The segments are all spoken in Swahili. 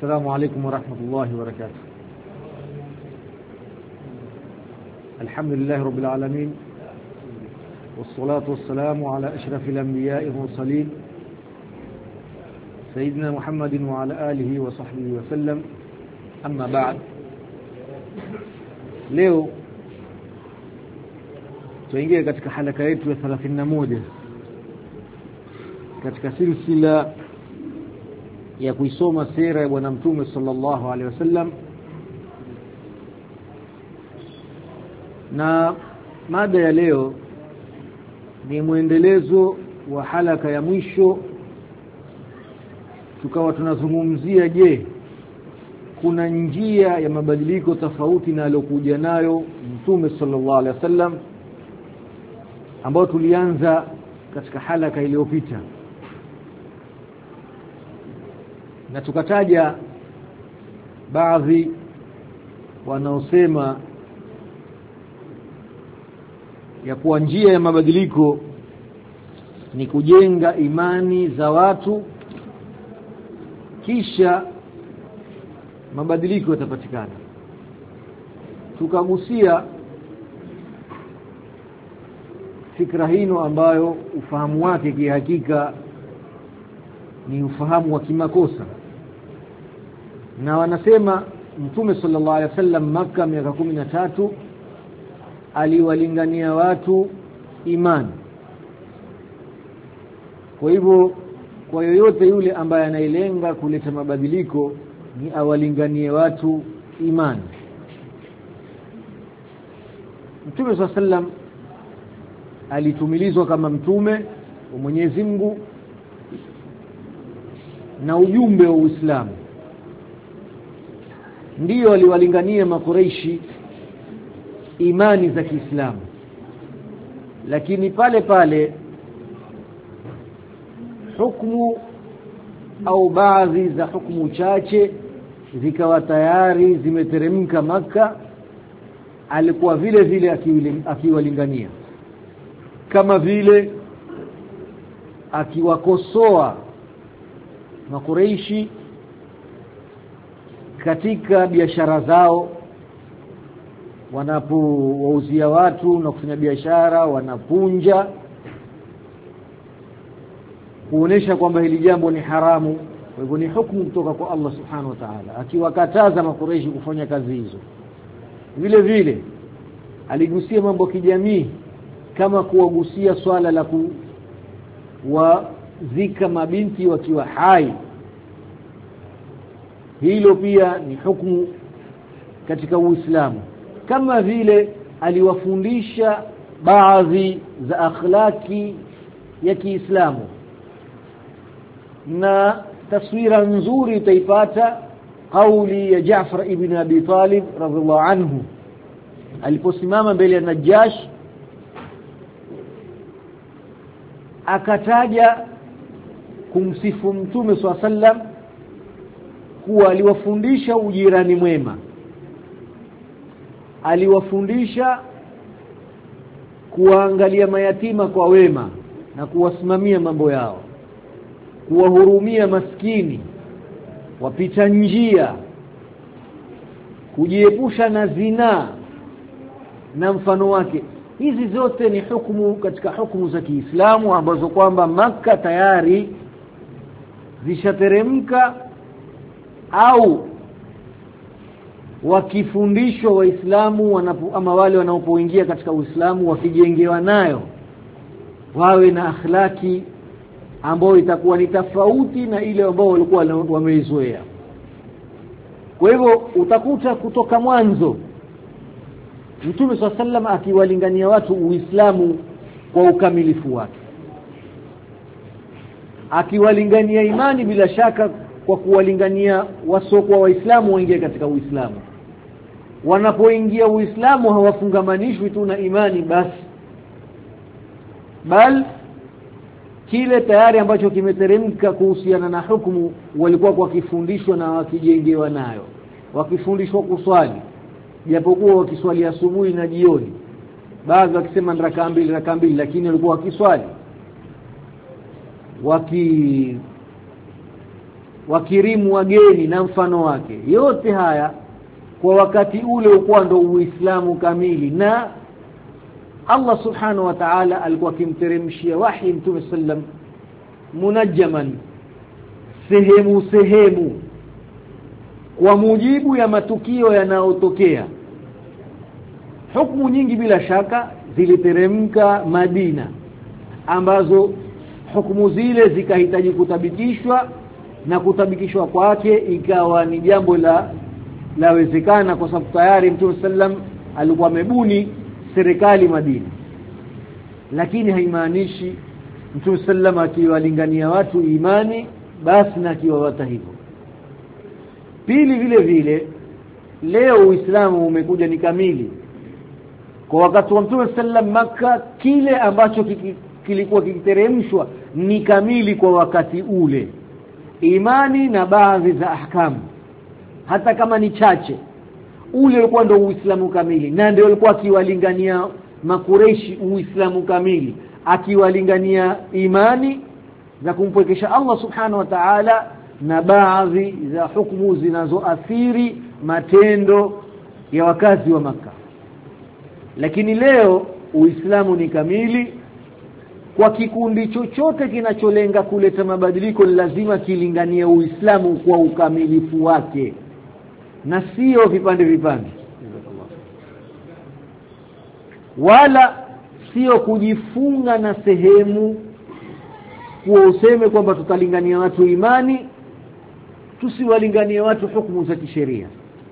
السلام عليكم ورحمة الله وبركاته. الحمد لله رب العالمين، والصلاة والسلام على أشرف الأنبياء والمرسلين سيدنا محمد وعلى آله وصحبه وسلم. أما بعد، leo tuingie katika halaka yetu ya 31 katika silsila ya kuisoma sira ya bwana mtume sallallahu alaihi wasallam, na mada ya leo ni muendelezo wa halaka ya mwisho. Tukawa tunazungumzia, je, kuna njia ya mabadiliko tofauti na aliyokuja nayo mtume sallallahu alaihi wasallam, ambao tulianza katika halaka iliyopita, na tukataja baadhi wanaosema ya kuwa njia ya mabadiliko ni kujenga imani za watu, kisha mabadiliko yatapatikana. Tukagusia fikra hino ambayo ufahamu wake kihakika ni ufahamu wa kimakosa, na wanasema mtume sallallahu alaihi wasallam Makkah miaka 13 aliwalingania watu imani. Kwa hivyo, kwa yoyote yule ambaye anailenga kuleta mabadiliko ni awalinganie watu imani. Mtume sallallahu alaihi wasallam alitumilizwa kama mtume wa Mwenyezi Mungu na ujumbe wa Uislamu. Ndiyo aliwalingania Makureishi imani za Kiislamu, lakini pale pale hukumu au baadhi za hukumu chache zikawa tayari zimeteremka Makkah. Alikuwa vile vile akiwalingania, kama vile akiwakosoa Makureishi katika biashara zao, wanapowauzia watu na kufanya biashara wanapunja, kuonesha kwamba hili jambo ni haramu. Kwa hivyo ni hukumu kutoka kwa Allah subhanahu wa ta'ala, akiwakataza Makureishi kufanya kazi hizo. Vile vile aligusia mambo kijamii, kama kuwagusia swala la kuwazika mabinti wakiwa hai. Hilo pia ni hukumu katika Uislamu. Kama vile aliwafundisha baadhi za akhlaki ya Kiislamu, na taswira nzuri utaipata kauli ya Jaafar ibn Abi Talib radhiallahu anhu aliposimama mbele ya Najash, akataja kumsifu mtume sallallahu alaihi wasallam kuwa aliwafundisha ujirani mwema, aliwafundisha kuangalia mayatima kwa wema na kuwasimamia mambo yao, kuwahurumia maskini, wapita njia, kujiepusha na zina na mfano wake. Hizi zote ni hukumu katika hukumu za Kiislamu ambazo kwamba Makkah tayari zishateremka, au wakifundishwa Waislamu ama wale wanaopoingia katika Uislamu wakijengewa nayo, wawe na akhlaki ambayo itakuwa ni tofauti na ile ambao walikuwa wameizoea. Kwa hivyo utakuta kutoka mwanzo Mtume sallallahu alaihi wasallam akiwalingania watu Uislamu kwa ukamilifu wake, akiwalingania imani bila shaka kwa kuwalingania wasiokuwa Waislamu waingie katika Uislamu. Wanapoingia Uislamu hawafungamanishwi tu na imani basi, bali kile tayari ambacho kimeteremka kuhusiana na hukumu walikuwa wakifundishwa na wakijengewa nayo. Wakifundishwa kuswali, japokuwa wakiswali asubuhi na jioni, baadhi wakisema rakaa mbili, lakini walikuwa wakiswali. wakirimu wageni na mfano wake. Yote haya kwa wakati ule ulikuwa ndo Uislamu kamili, na Allah subhanahu wa ta'ala alikuwa akimteremshia wahi Mtume sallam munajjaman, sehemu kwa mujibu ya matukio yanayotokea. Hukumu nyingi bila shaka ziliteremka Madina, ambazo hukumu zile zikahitaji kutabikishwa, na kutabikishwa kwake ikawa ni jambo lawezekana kwa sababu tayari Mtume sallam alikuwa amebuni serikali Madina. Lakini haimaanishi Mtume sallam akiwalingania watu imani basi na akiwawata hivyo. Pili, vile vile leo Uislamu umekuja ni kamili. Kwa wakati wa Mtume sallam Makka, kile ambacho kilikuwa kikiteremshwa ni kamili kwa wakati ule, imani na baadhi za ahkamu, hata kama ni chache. Ule ulikuwa ndio Uislamu kamili, na ndio alikuwa akiwalingania Makureishi Uislamu kamili, akiwalingania imani za kumpwekesha Allah subhanahu wa ta'ala na baadhi za hukumu zinazoathiri matendo ya wakazi wa Makka. Lakini leo Uislamu ni kamili. Kwa kikundi chochote kinacholenga kuleta mabadiliko lazima kilinganie Uislamu kwa ukamilifu wake, na sio vipande wala sio kujifunga na sehemu kwa useme kwamba tutalingania watu imani, tusiwalinganie watu hukumu za kisheria.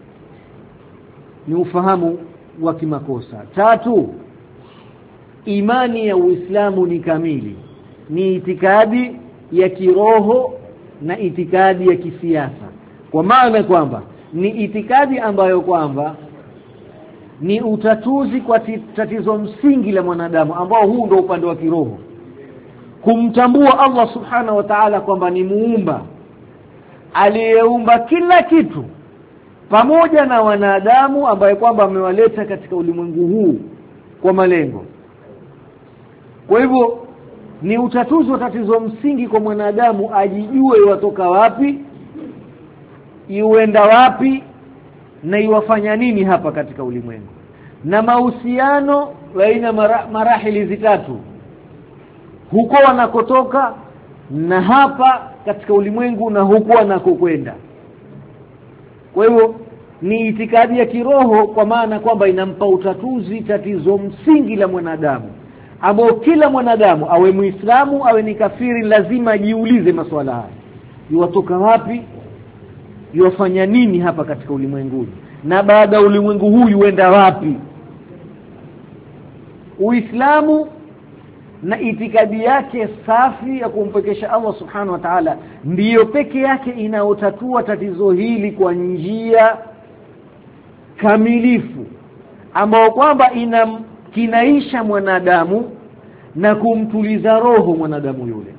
Ni ufahamu wa kimakosa. Tatu, imani ya Uislamu ni kamili, ni itikadi ya kiroho na itikadi ya kisiasa. Kwa maana kwamba ni itikadi ambayo kwamba ni utatuzi kwa tatizo msingi la mwanadamu, ambao huu ndio upande wa kiroho, kumtambua Allah subhanahu wa ta'ala kwamba ni muumba aliyeumba kila kitu pamoja na wanadamu, ambaye kwamba amewaleta katika ulimwengu huu kwa malengo. Kwa hivyo ni utatuzi wa tatizo msingi kwa mwanadamu, ajijue watoka wapi, yuenda wapi, na iwafanya nini hapa katika ulimwengu, na mahusiano baina marahili zitatu, huko wanakotoka na hapa katika ulimwengu na huko wanakokwenda. Kwa hivyo ni itikadi ya kiroho, kwa maana kwamba inampa utatuzi tatizo msingi la mwanadamu, ambao kila mwanadamu awe Muislamu awe ni kafiri lazima ajiulize maswala haya: yuwatoka wapi, yuwafanya nini hapa katika ulimwengu, na baada ya ulimwengu huu yuenda wapi. Uislamu na itikadi yake safi ya kumpekesha Allah subhanahu wa ta'ala ndiyo peke yake inaotatua tatizo hili kwa njia kamilifu, ambao kwamba kinaisha mwanadamu na kumtuliza roho mwanadamu yule,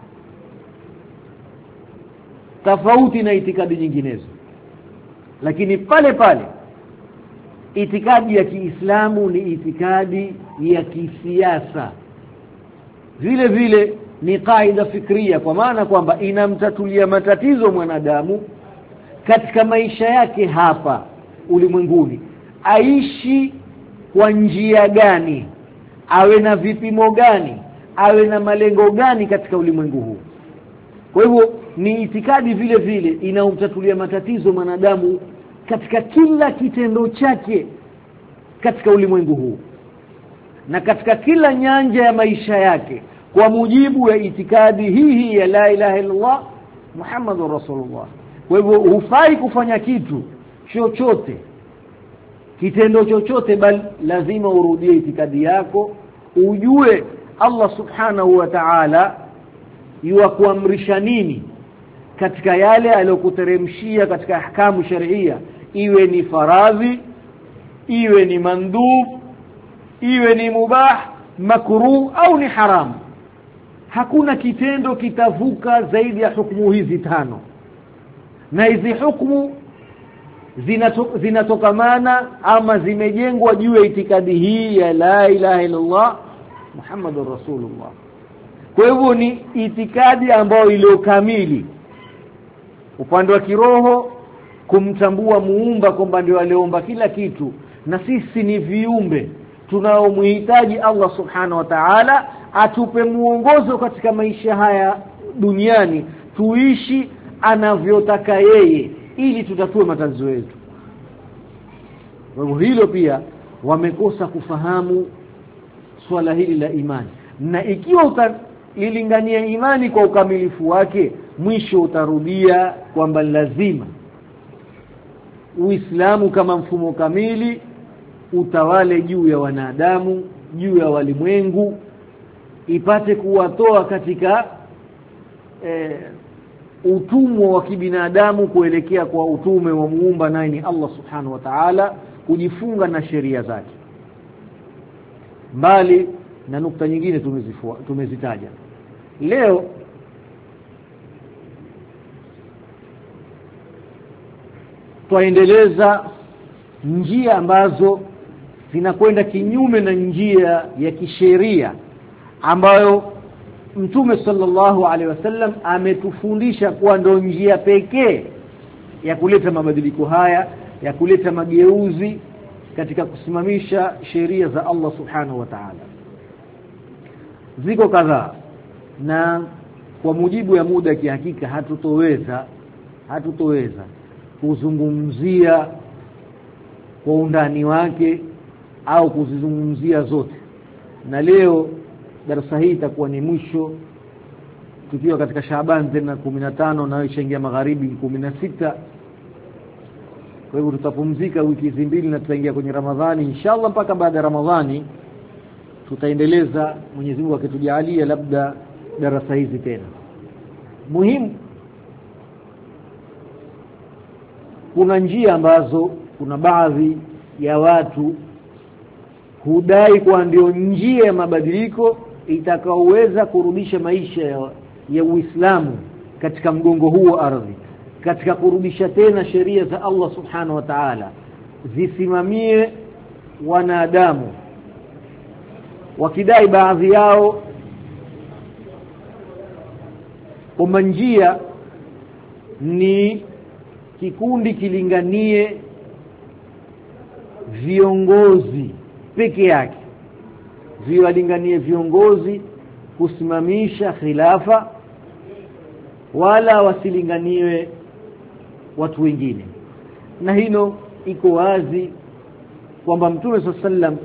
tofauti na itikadi nyinginezo. Lakini pale pale itikadi ya Kiislamu ni itikadi ya kisiasa, vile vile ni kaida fikria, kwa maana kwamba inamtatulia matatizo mwanadamu katika maisha yake hapa ulimwenguni, aishi kwa njia gani, awe na vipimo gani, awe na malengo gani katika ulimwengu huu. Kwa hivyo ni itikadi vile vile inaumtatulia matatizo mwanadamu katika kila kitendo chake katika ulimwengu huu na katika kila nyanja ya maisha yake, kwa mujibu ya itikadi hii ya la ilaha illallah Muhammadur Rasulullah. Kwa hivyo hufai kufanya kitu chochote, kitendo chochote, bali lazima urudie itikadi yako, ujue Allah subhanahu wa ta'ala yuwakuamrisha nini katika yale aliyokuteremshia katika ahkamu sharia, iwe ni faradhi, iwe ni mandub, iwe ni mubah, makruh au ni haram. Hakuna kitendo kitavuka zaidi ya hukumu hizi tano, na hizi hukumu zinatokamana ama zimejengwa juu ya itikadi hii ya la ilaha illallah Muhammadur Rasulullah. Kwa hivyo ni itikadi ambayo iliyo kamili, upande wa kiroho kumtambua muumba kwamba ndio aliyeumba kila kitu, na sisi ni viumbe tunaomhitaji Allah subhanahu wa ta'ala atupe muongozo katika maisha haya duniani, tuishi anavyotaka yeye ili tutatue matatizo yetu. Kwa hivyo hilo pia wamekosa kufahamu swala hili la imani, na ikiwa utalilingania imani kwa ukamilifu wake, mwisho utarudia kwamba lazima Uislamu kama mfumo kamili utawale juu ya wanadamu, juu ya walimwengu, ipate kuwatoa katika utumwa wa kibinadamu kuelekea kwa utume wa muumba naye ni Allah subhanahu wa ta'ala, kujifunga na sheria zake. Mbali na nukta nyingine tumezitaja leo, twaendeleza njia ambazo zinakwenda kinyume na njia ya kisheria ambayo Mtume sallallahu alaihi wasallam ametufundisha kuwa ndio njia pekee ya kuleta mabadiliko haya, ya kuleta mageuzi katika kusimamisha sheria za Allah subhanahu wa ta'ala. Ziko kadhaa, na kwa mujibu ya muda kihakika hatutoweza kuzungumzia kwa undani wake au kuzizungumzia zote, na leo darasa hii itakuwa ni mwisho, tukiwa katika Shaaban tena 15 na ishaingia magharibi 16. Kwa hivyo tutapumzika wiki mbili na tutaingia kwenye Ramadhani inshallah. Mpaka baada ya Ramadhani tutaendeleza, Mwenyezi Mungu akitujalia, labda darasa hizi tena. Muhimu, kuna njia ambazo kuna baadhi ya watu hudai kwa ndio njia ya mabadiliko itakaoweza kurudisha maisha ya Uislamu katika mgongo huu wa ardhi, katika kurudisha tena sheria za Allah subhanahu wa ta'ala zisimamie wanadamu, wakidai baadhi yao kwamba njia ni kikundi kilinganie viongozi peke yake, viwalinganie viongozi kusimamisha khilafa, wala wasilinganiwe watu wengine. Na hilo iko wazi kwamba Mtume sallam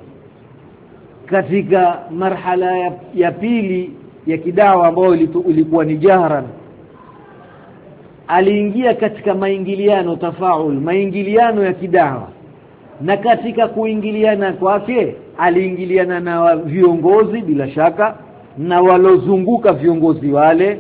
katika marhala ya pili ya kidawa ambayo ilikuwa ni jahran, aliingia katika maingiliano ya kidawa, na katika kuingiliana kwake aliingiliana na viongozi bila shaka na walozunguka viongozi wale,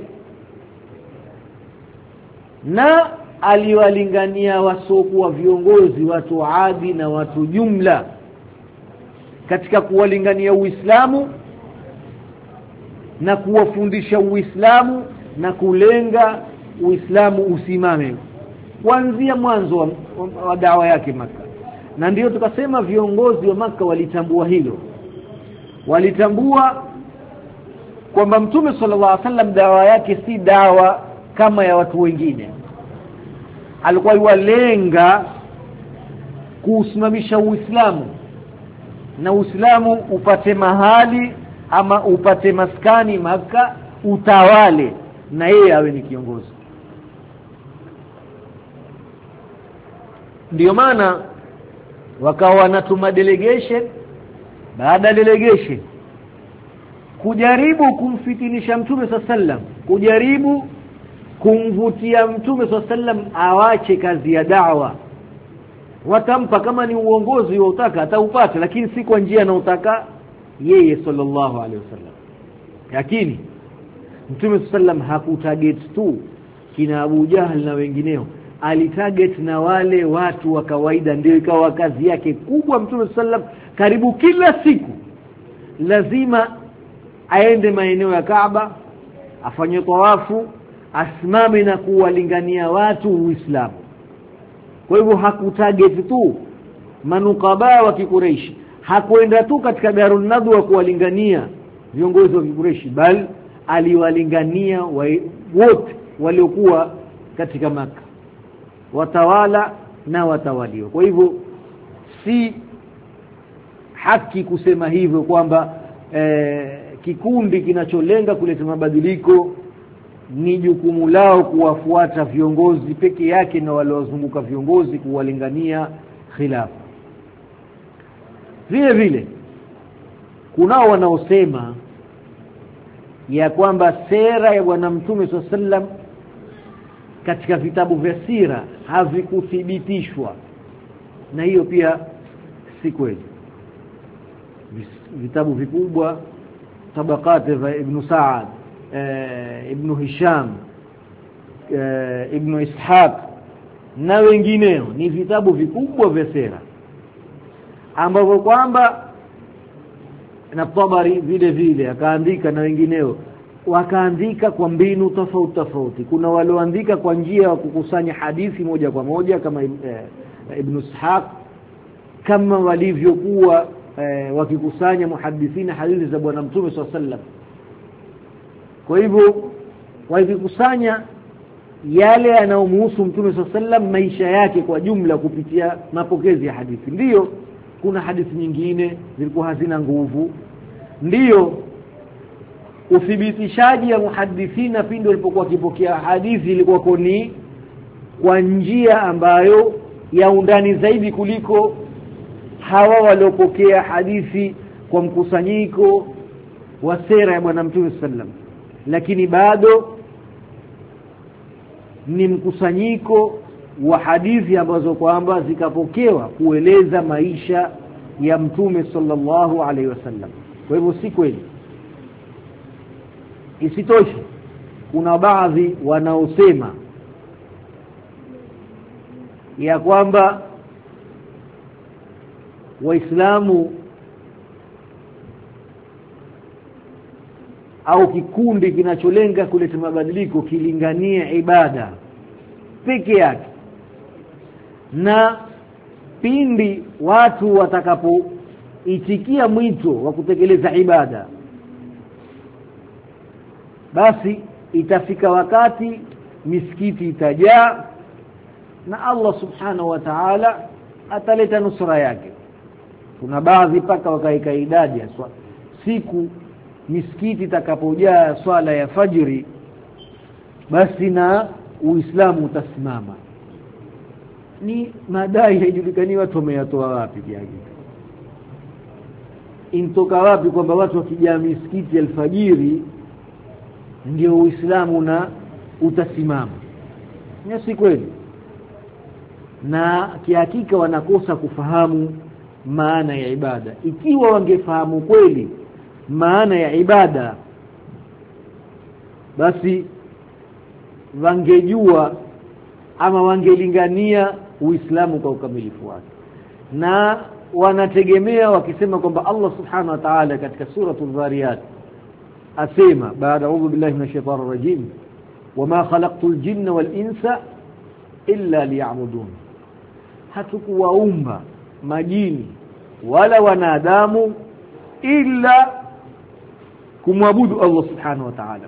na aliwalingania wasokuwa viongozi, watu adi na watu jumla, katika kuwalingania Uislamu na kuwafundisha Uislamu na kulenga Uislamu usimame kuanzia mwanzo wa dawa yake Maka. Na ndio tukasema viongozi wa Maka walitambua hilo, walitambua kwamba Mtume sallallahu alaihi wasallam dawa yake si dawa kama ya watu wengine. Alikuwa yuwalenga kuusimamisha Uislamu, na Uislamu upate mahali ama upate maskani Maka, utawale, na yeye awe ni kiongozi. Ndio maana wakawa wanatuma delegation baada delegation kujaribu kumfitinisha Mtume sallam, kujaribu kumvutia Mtume sallam awache kazi ya da'wa. Watampa kama ni uongozi utaka ataupata, lakini si kwa njia anaotaka yeye sallallahu alaihi wasallam. Lakini Mtume sallam hakutarget tu kina Abu Jahl na wengineo, alitarget na wale watu wa kawaida. Ndio ikawa kazi yake kubwa. Mtume sallam karibu kila siku lazima aende maeneo ya Kaaba, afanye tawafu, asimame na kuwalingania watu Uislamu. Kwa hivyo hakutarget tu manukaba wa Kikureishi, hakwenda tu katika Darun Nadwa kuwalingania viongozi wa Kikureishi, bali aliwalingania wote waliokuwa katika Maka, watawala na watawaliwa. Kwa hivyo si haki kusema hivyo kwamba kikundi kinacholenga kuleta mabadiliko ni jukumu lao kuwafuata viongozi peke yake na wale wazunguka viongozi kuwalingania khilafa. Vile vile kunao wanaosema ya kwamba sera ya Bwana Mtume SAW katika vitabu vya sira havikuthibitishwa, na hiyo pia si kweli. Vitabu vikubwa Tabaqat za Ibn Sa'ad, Ibn Hisham, Ibn Ishaq na wengineo ni vitabu vikubwa vya sera ambavyo kwamba na Tabari vile vile akaandika na wengineo wakaandika kwa mbinu tofauti tofauti. Kuna walioandika kwa njia ya kukusanya hadithi moja kwa moja kama Ibn Ishaq, kama walivyokuwa wakikusanya muhadithina hadithi za Bwana Mtume SAW. Kwa hivyo wakikusanya yale yanayomhusu Mtume SAW, maisha yake kwa jumla kupitia mapokezi ya hadithi. Ndiyo kuna hadithi nyingine zilikuwa hazina nguvu, ndiyo uthibitishaji ya muhadithina pindi walipokuwa wakipokea hadithi ilikuwa ni kwa njia ambayo ya undani zaidi kuliko hawa waliopokea hadithi kwa mkusanyiko wa sera ya Bwana Mtume SAW, lakini bado ni mkusanyiko wa hadithi ambazo kwamba zikapokewa kueleza maisha ya Mtume sallallahu alaihi wasallam. Kwa hivyo si kweli. Isitoshe kuna baadhi wanaosema ya kwamba Waislamu au kikundi kinacholenga kuleta mabadiliko kilingania ibada peke yake, na pindi watu watakapoitikia mwito wa kutekeleza ibada, basi itafika wakati misikiti itajaa na Allah subhanahu wa ta'ala ataleta nusra yake. Kuna baadhi paka wakaika idadi ya siku misikiti itakapojaa swala ya fajiri, basi na Uislamu utasimama. Ni madai haijulikani watu wameyatoa wapi kiasi. Intoka wapi kwamba watu wakijaa misikiti alfajiri ndio Uislamu na utasimama? Ni si kweli. Na kihakika wanakosa kufahamu maana ya ibada. Ikiwa wangefahamu kweli maana ya ibada, basi wangejua ama wangelingania Uislamu kwa ukamilifu wake. Na wanategemea wakisema kwamba Allah subhanahu wa ta'ala katika suratul Dhariyat asema baada a'udhu billahi minash shaitanir rajim, wama khalaqtul jinna wal insa illa liya'budun, hatukuwaumba majini wala wanadamu illa kumwabudu Allah subhanahu wa ta'ala,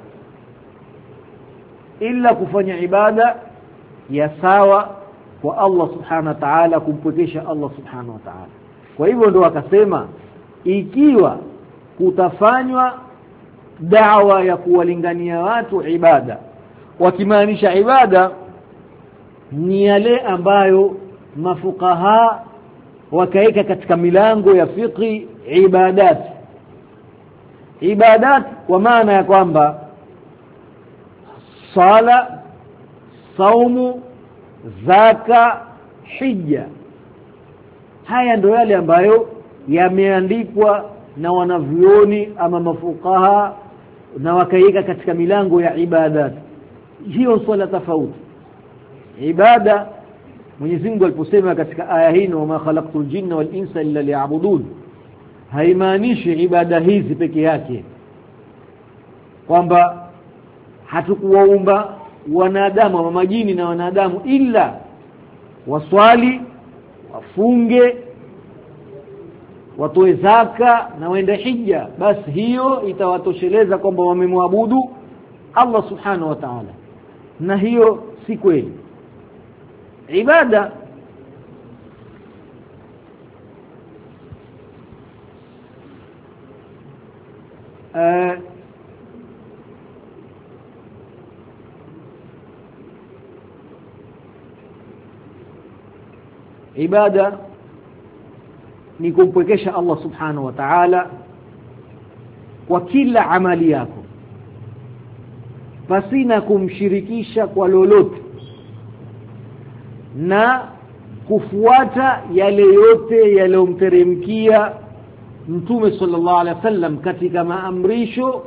illa kufanya ibada ya sawa kwa Allah subhanahu wa ta'ala, kumpwekesha Allah subhanahu wa ta'ala. Kwa hivyo ndio akasema ikiwa kutafanywa da'wa ya kuwalingania watu ibada, wakimaanisha ibada ni yale ambayo mafukaha wakaeka katika milango ya fiqh ibadat kwa maana ya kwamba sala, saumu, zaka, hija, haya ndio yale ambayo yameandikwa na wanavyuoni ama mafukaha na wakaika katika milango ya ibadat. Hiyo swala tofauti. Ibada Mwenyezi Mungu aliposema katika aya hii, wama khalaqtul jinna wal insa illa liya'budun, haimaanishi ibada hizi peke yake, kwamba hatukuwaumba wanadamu ama majini na wanadamu ila waswali, wafunge, watoe zaka na waende hija. Basi hiyo itawatosheleza kwamba wamemwabudu Allah subhanahu wa ta'ala. Na hiyo si kweli. Ibada ibada ni kumpwekesha Allah subhanahu wa ta'ala kwa kila amali yako pasina kumshirikisha kwa lolote, na kufuata yale yote yaliyomteremkia Mtume sallallahu alaihi wasallam katika maamrisho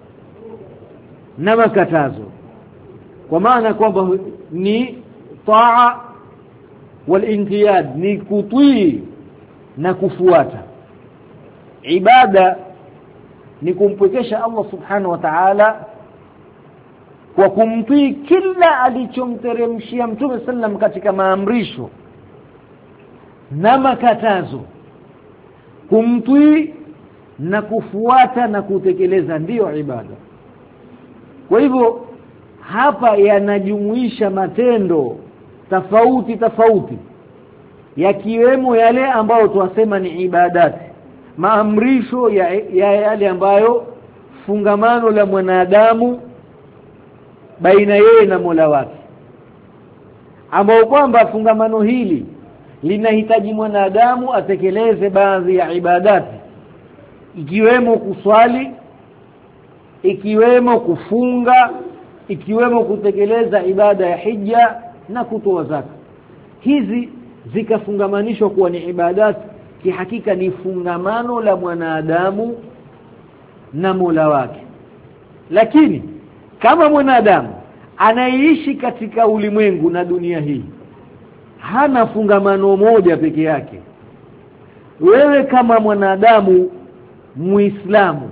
na makatazo, kwa maana kwamba ni taa wal-inqiyad, ni kutii na kufuata. Ibada ni kumpwekesha Allah subhanahu wa ta'ala kwa kumtii kila alichomteremshia Mtume sallam katika maamrisho na makatazo, kumtii na kufuata na kutekeleza, ndiyo ibada. Kwa hivyo hapa yanajumuisha matendo tofauti yakiwemo yale ambayo tuwasema ni ibadati, maamrisho ya yale ambayo fungamano la mwanadamu baina yeye na Mola wake, ambao kwamba fungamano hili linahitaji mwanadamu atekeleze baadhi ya ibadati, ikiwemo kuswali, ikiwemo kufunga, ikiwemo kutekeleza ibada ya hija na kutoa zaka. Hizi zikafungamanishwa kuwa ni ibadati, kihakika ni fungamano la mwanadamu na Mola wake. Lakini kama mwanadamu anaishi katika ulimwengu na dunia hii, hana fungamano moja peke yake, wewe kama mwanadamu Muislamu,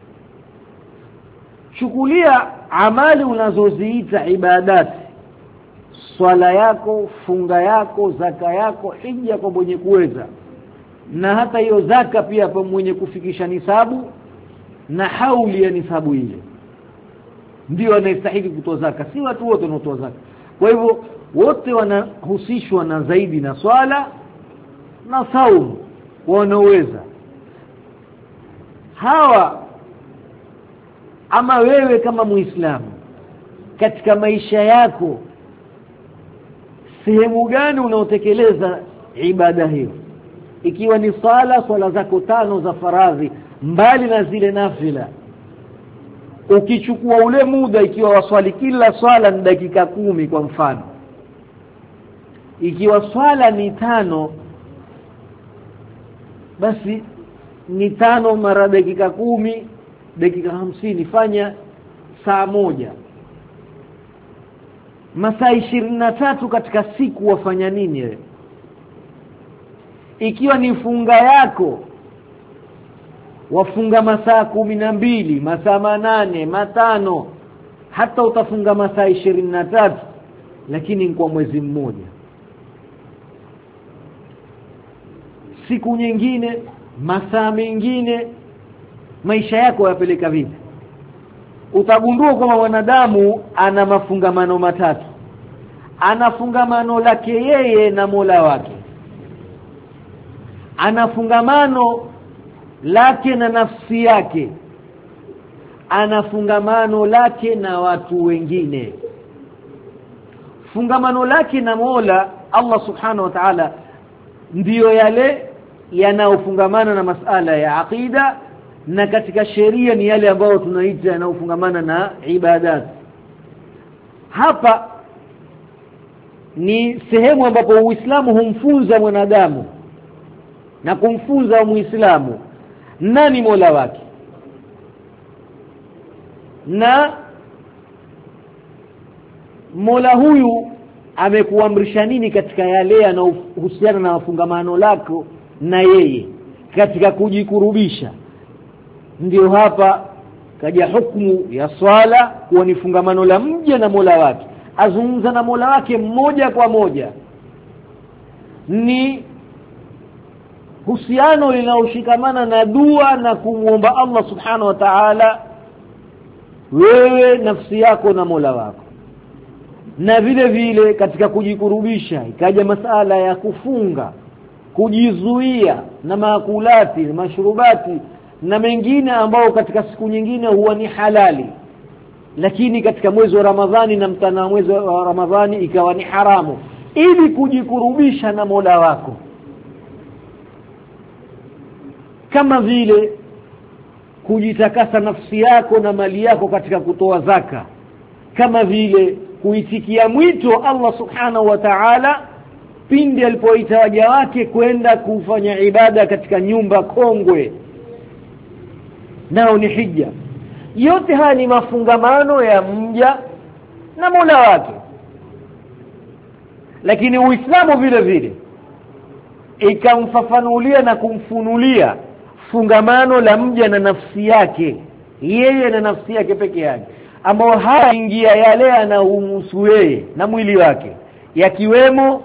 chukulia amali unazoziita ibadati, swala yako, funga yako, zaka yako, hija kwa mwenye kuweza, na hata hiyo zaka pia kwa mwenye kufikisha nisabu na hauli ya nisabu ile, ndio anastahili kutoa zaka, si watu wote wanaotoa zaka. Kwa hivyo wote wanahusishwa na zaidi na swala na saumu wanaweza hawa. Ama wewe kama Muislamu, katika maisha yako sehemu gani unaotekeleza ibada hiyo? Ikiwa ni swala zako 5 za faradhi mbali na zile nafila, ukichukua ule muda, ikiwa waswali kila swala ni dakika 10 kwa mfano, ikiwa swala ni 5, basi ni 5 mara dakika 10, dakika 50, fanya saa moja, masaa 23 katika siku wafanya nini wewe? Ikiwa ni funga yako wafunga masaa 12, masaa 8, matano, hata utafunga masaa 23, lakini kwa mwezi mmoja. Siku nyingine, masaa mengine, maisha yako yapeleka vipi? Utagundua kwamba wanadamu ana mafungamano matatu. Ana fungamano lake yeye na Mola wake, ana fungamano lake na nafsi yake, ana fungamano lake na watu wengine. Fungamano lake na Mola Allah subhanahu wa ta'ala ndiyo yale yanayofungamana na masala ya aqida, na katika sheria ni yale ambayo tunaita yanayofungamana na ibadat. Hapa ni sehemu ambapo Uislamu humfunza mwanadamu na kumfunza Muislamu nani Mola wake, na Mola huyu amekuamrisha nini katika yale yanayohusiana na mafungamano lako na yeye katika kujikurubisha. Ndio hapa kaja hukumu ya swala kuwa ni fungamano la mja na Mola wake, azungumza na Mola wake mmoja kwa moja, ni husiano linaloshikamana na dua na kumuomba Allah subhanahu wa ta'ala wewe, nafsi yako na Mola wako. Na vile vile katika kujikurubisha ikaja masala ya kufunga, kujizuia na maakulati, mashrubati na mengine ambao katika siku nyingine huwa ni halali, lakini katika mwezi wa Ramadhani na mtana mwezi wa Ramadhani ikawa ni haramu, ili kujikurubisha na Mola wako. Kama vile kujitakasa nafsi yako na mali yako katika kutoa zaka, kama vile kuitikia mwito Allah subhanahu wa ta'ala pindi alipoita waja wake kwenda kufanya ibada katika nyumba kongwe, nao ni hija. Yote haya ni mafungamano ya mja na Mola wake. Lakini Uislamu vile vile ikamfafanulia na kumfunulia fungamano la mja na nafsi yake, yeye na nafsi yake peke yake, ambao haingia yale yanayohusu yeye na mwili wake, yakiwemo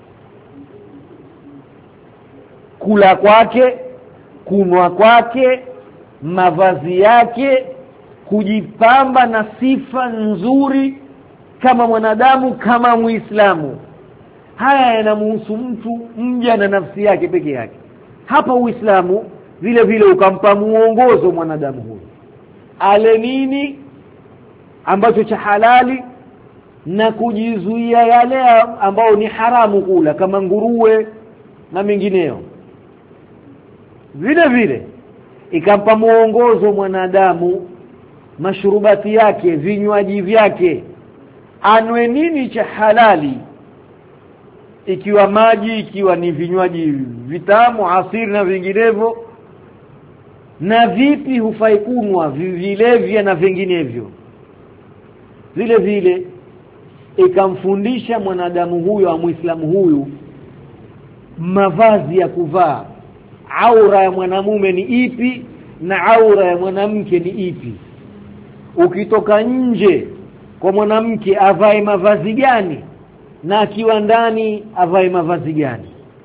kula kwake, kunwa kwake, mavazi yake, kujipamba na sifa nzuri kama mwanadamu, kama Muislamu. Haya yanamhusu mtu mja na nafsi yake peke yake. Hapa Uislamu vile vile ukampa muongozo mwanadamu huyu, ale nini ambacho cha halali na kujizuia yale ambao ni haramu kula kama nguruwe na mengineyo. Vile vile ikampa muongozo mwanadamu mashrubati yake, vinywaji vyake, anwe nini cha halali, ikiwa maji, ikiwa ni vinywaji vitamu, asiri na vinginevyo, na vipi hufai kunwa, vilevya na vinginevyo. Vile vile ikamfundisha mwanadamu huyu au Muislamu huyu mavazi ya kuvaa, aura ya mwanamume ni ipi na aura ya mwanamke ni ipi. Ukitoka nje kwa mwanamke avae mavazi gani, na akiwa ndani avae mavazi gani.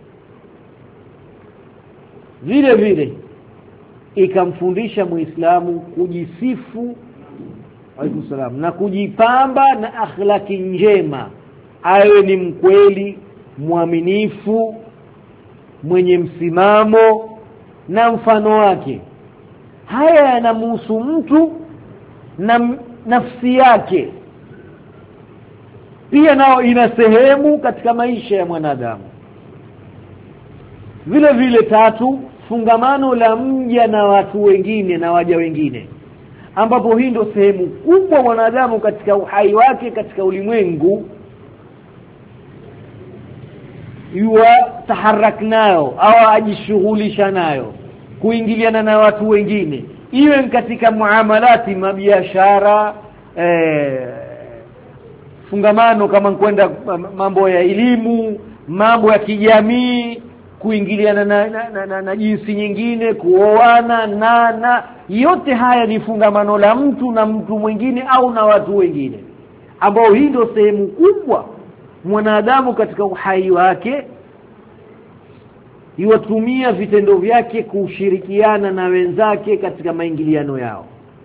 Vile vile ikamfundisha Muislamu kujisifu alayhisalam na kujipamba na akhlaki njema, awe ni mkweli, mwaminifu, mwenye msimamo na mfano wake. Haya yanamhusu mtu na nafsi yake, pia nao ina sehemu katika maisha ya mwanadamu. Vile vile tatu, fungamano la mja na watu wengine na waja wengine, ambapo hii ndio sehemu kubwa mwanadamu katika uhai wake katika ulimwengu yuwa taharak nayo au ajishughulisha nayo, kuingiliana na watu wengine, iwe katika muamalati, mabiashara, fungamano kama kwenda mambo ya elimu, mambo ya kijamii, kuingiliana na jinsi nyingine, kuoana na yote haya ni fungamano la mtu na mtu mwingine au na watu wengine, ambao hii ndio sehemu kubwa mwanadamu katika uhai wake yuwatumia vitendo vyake kushirikiana na wenzake katika maingiliano yao.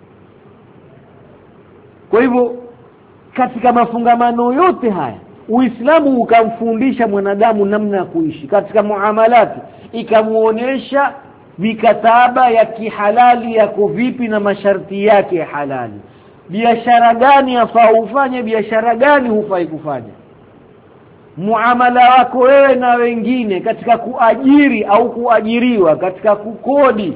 Kwa hivyo katika mafungamano yote haya Uislamu ukamfundisha mwanadamu namna ya kuishi katika muamalati, ikamuonesha mikataba ya kihalali yako vipi na masharti yake ya halali, biashara gani yafaa ufanye, biashara gani hufai kufanya, muamala wako wewe na wengine katika kuajiri au kuajiriwa, katika kukodi,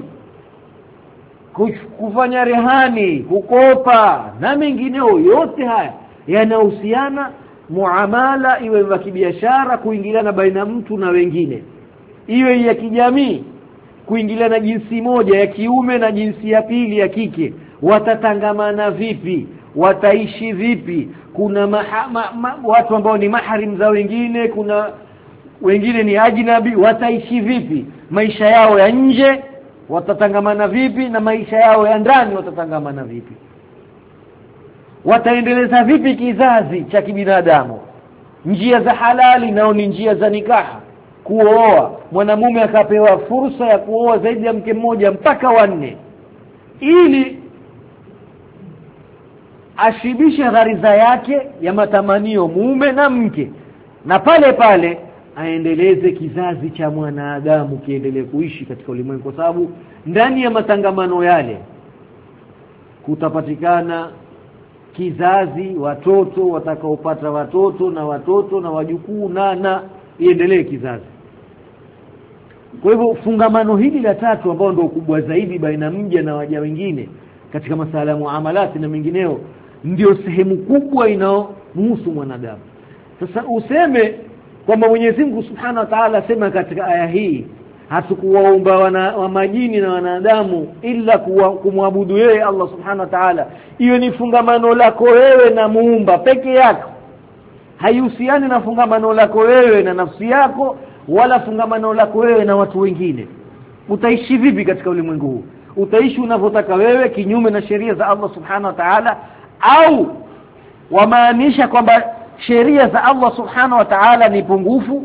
kufanya rehani, kukopa na mengineo. Yote haya yanahusiana muamala, iwe ya kibiashara, kuingiliana baina mtu na wengine, iwe ya kijamii, kuingiliana jinsi moja ya kiume na jinsi ya pili ya kike, watatangamana vipi, wataishi vipi. Kuna watu ambao ni mahrim za wengine, kuna wengine ni ajnabi, wataishi vipi, maisha yao ya nje watatangamana vipi na maisha yao ya ndani watatangamana vipi, wataendeleza vipi kizazi cha kibinadamu. Njia za halali nao ni njia za nikaha, kuoa, mwanamume akapewa fursa ya kuoa zaidi ya mke mmoja mpaka 4, ili ashibishe ghariza yake ya matamanio mume na mke, na pale pale aendeleze kizazi cha mwanadamu kiendelee kuishi katika ulimwengu, kwa sababu ndani ya matangamano yale kutapatikana kizazi, watoto watakaopata watoto na wajukuu na iendelee kizazi. Kwa hivyo fungamano hili la tatu ambao ndio kubwa zaidi baina mja na waja wengine katika masuala ya muamalati na mengineo, ndio sehemu kubwa inayohusu mwanadamu. Sasa useme kwamba Mwenyezi Mungu Subhanahu wa Ta'ala sema katika aya hii hatukuwaomba wa majini na wanadamu ila kumwabudu yeye Allah Subhanahu wa Ta'ala, hiyo ni fungamano lako wewe na Muumba peke yako, haihusiani na fungamano lako wewe na nafsi yako, wala fungamano lako wewe na watu wengine. Utaishi vipi katika ulimwengu huu? Utaishi unavyotaka wewe kinyume na sheria za Allah Subhanahu wa Ta'ala, au wamaanisha kwamba sheria za Allah Subhanahu wa Ta'ala ni pungufu?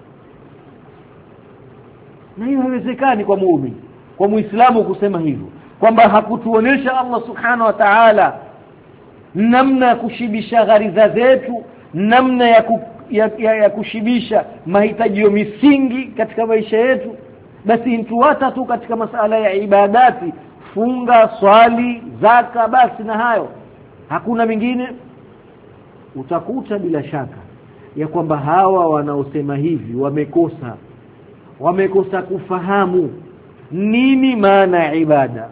Na hiyo haiwezekani kwa muumini, kwa Muislamu kusema hivyo, kwamba hakutuonesha Allah Subhanahu wa Ta'ala namna ya kushibisha ghariza zetu, namna ya kushibisha mahitaji ya misingi katika maisha yetu. Basi intuata tu katika masala ya ibadati, funga, swali, zaka, basi na hayo, hakuna mengine. Utakuta bila shaka ya kwamba hawa wanaosema hivi wamekosa kufahamu nini maana ya ibada.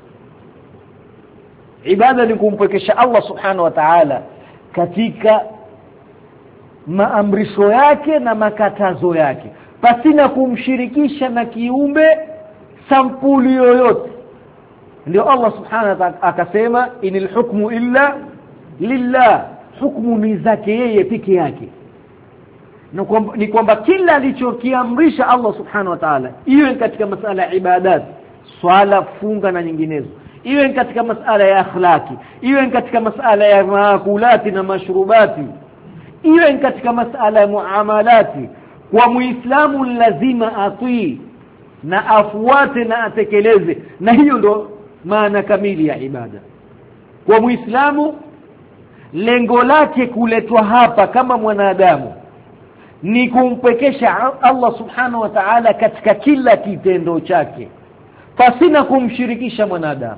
Ibada ni kumpwekesha Allah Subhanahu wa Ta'ala katika maamrisho yake na makatazo yake, pasina kumshirikisha na kiumbe sampuli yoyote. Ndio Allah Subhanahu wa Ta'ala akasema inil hukmu illa lillah, hukumu ni zake yeye peke yake. Na ni kwamba kila alichokiamrisha Allah Subhanahu wa Ta'ala, iwe katika masala ya ibadat, swala, funga na nyinginezo, iwe katika masala ya akhlaki, iwe katika masala ya maakulati na mashrubati, iwe katika masala ya muamalati, kwa Muislamu lazima atii na afuate na atekeleze. Na hiyo ndo maana kamili ya ibada. Kwa Muislamu lengo lake kuletwa hapa kama mwanadamu ni kumpekesha Allah Subhanahu wa Ta'ala katika kila kitendo chake, pasina kumshirikisha mwanadamu.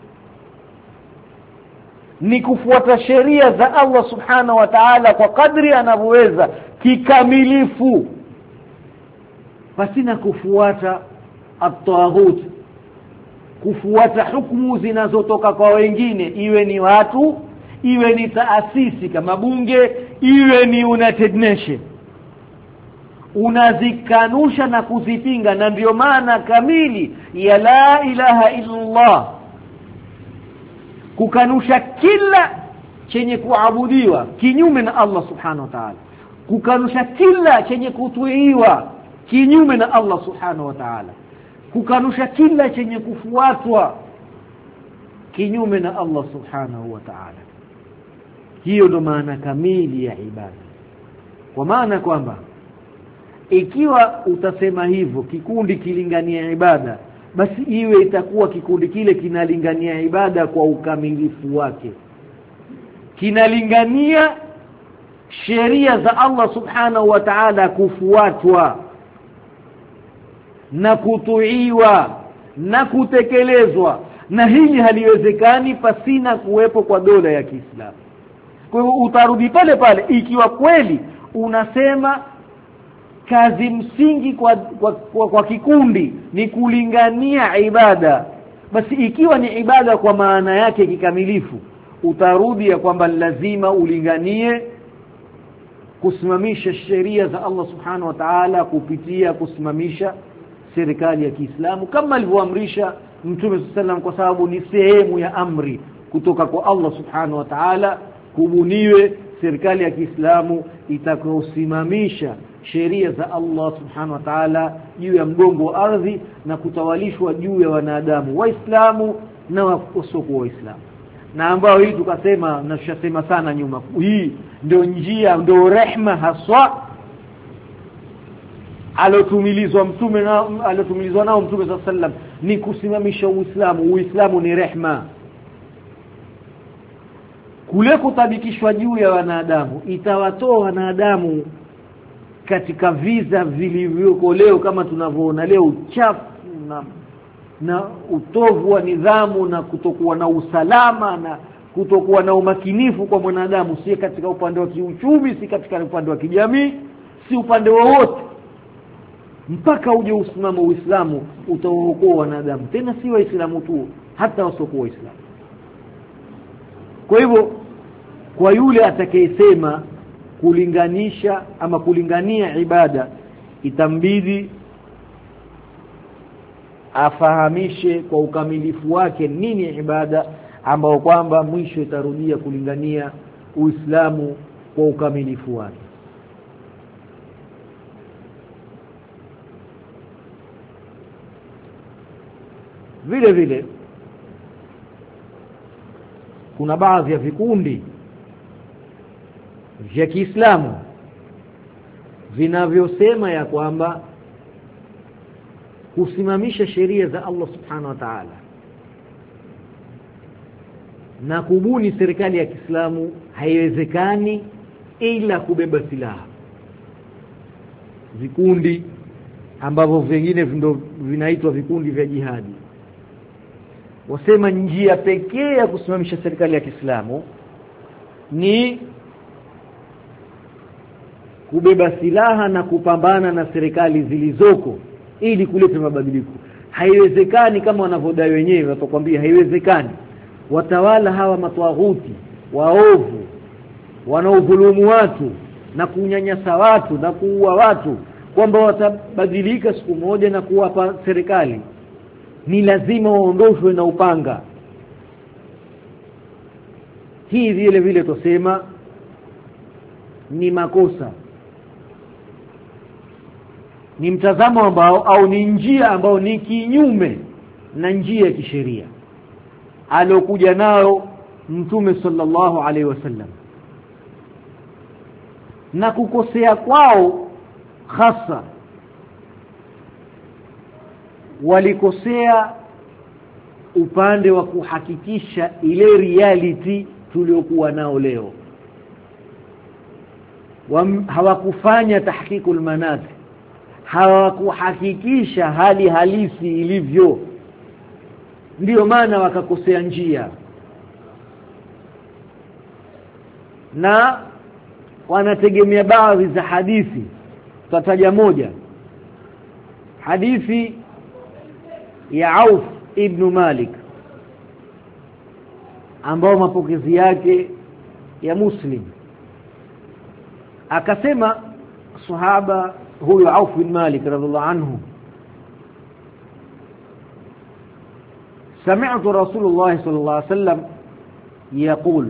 Ni kufuata sheria za Allah Subhanahu wa Ta'ala kwa kadri anavyoweza kikamilifu, pasina kufuata at-taghut, kufuata hukumu zinazotoka kwa wengine, iwe ni watu, iwe ni taasisi kama bunge, iwe ni United Nation. Unazikanusha na kuzipinga. Na ndio maana kamili ya la ilaha illallah, kukanusha kila chenye kuabudiwa kinyume na Allah Subhanahu wa Ta'ala, kukanusha kila chenye kutuiwa kinyume na Allah Subhanahu wa Ta'ala, kukanusha kila chenye kufuatwa kinyume na Allah Subhanahu wa Ta'ala. Hiyo ndo maana kamili ya ibada. Kwa maana kwamba ikiwa utasema hivyo kikundi kilingania ibada, basi iwe itakuwa kikundi kile kinalingania ibada kwa ukamilifu wake, kinalingania sheria za Allah Subhanahu wa Ta'ala kufuatwa na kutuiwa na kutekelezwa. Na hili haliwezekani pasina kuwepo kwa dola ya Kiislamu. Kwa hiyo utarudi pale pale, ikiwa kweli unasema kazi msingi kwa kikundi ni kulingania ibada, basi ikiwa ni ibada kwa maana yake kikamilifu, utarudi ya kwamba lazima ulinganie kusimamisha sheria za Allah Subhanahu wa Ta'ala kupitia kusimamisha serikali ya Kiislamu kama alivyoamrisha Mtume sallam, kwa sababu ni sehemu ya amri kutoka kwa Allah Subhanahu wa Ta'ala kubuniwe serikali ya Kiislamu itakayosimamisha sheria za Allah Subhanahu wa Ta'ala juu ya mgongo wa ardhi na kutawalishwa juu ya wanadamu Waislamu na wasiokuwa Waislamu. Na ambao hii tukasema na tushasema sana nyuma, hii ndio njia, ndio rehma haswa alotumilizwa nao Mtume sallam, ni kusimamisha Uislamu. Uislamu ni rehma. kule kutabikishwa juu ya wanadamu itawatoa wanadamu katika viza vilivyoko leo, kama tunavyoona leo, uchafu na utovu wa nidhamu na kutokuwa na usalama na kutokuwa na umakinifu kwa mwanadamu, si katika upande wa kiuchumi, si katika upande wa kijamii, si upande wowote, mpaka uje usimamo Uislamu utaokoa wanadamu, tena si Waislamu tu, hata wasiokuwa Waislamu. Kwa hivyo kwa yule atakayesema kulinganisha ama kulingania ibada, itambidi afahamishe kwa ukamilifu wake nini ibada, ambao kwamba mwisho itarudia kulingania Uislamu kwa ukamilifu wake. Vile vile kuna baadhi ya vikundi vya Kiislamu vinavyosema ya kwamba kusimamisha sheria za Allah subhanahu wa ta'ala na kubuni serikali ya Kiislamu haiwezekani ila kubeba silaha. Vikundi ambavyo vingine vinaitwa vikundi vya jihadi wasema njia pekee ya kusimamisha serikali ya Kiislamu ni kubeba silaha na kupambana na serikali zilizoko ili kuleta mabadiliko. Haiwezekani kama wanavodai wenyewe, watakwambia haiwezekani. Watawala hawa matwaghuti waovu wanaodhulumu watu na kunyanyasa watu na kuua watu, kwamba watabadilika siku moja na kuwapa serikali, ni lazima waondoshwe na upanga. Hii vile vile tusema ni makosa, ni mtazamo ambao au ni njia ambao ni kinyume na njia ya kisheria alokuja nao Mtume sallallahu alaihi wasallam, na kukosea kwao hasa walikosea upande wa kuhakikisha ile reality tuliokuwa nao leo. Hawakufanya tahqiqul manat, hawakuhakikisha hali halisi ilivyo, ndio maana wakakosea njia. Na wanategemea baadhi za hadithi. Tutaja moja, hadithi ya Auf ibn Malik ambao mapokezi yake ya Muslim. Akasema sahaba huyu Auf ibn Malik radhiallahu anhu, سمعت رسول الله صلى الله عليه وسلم يقول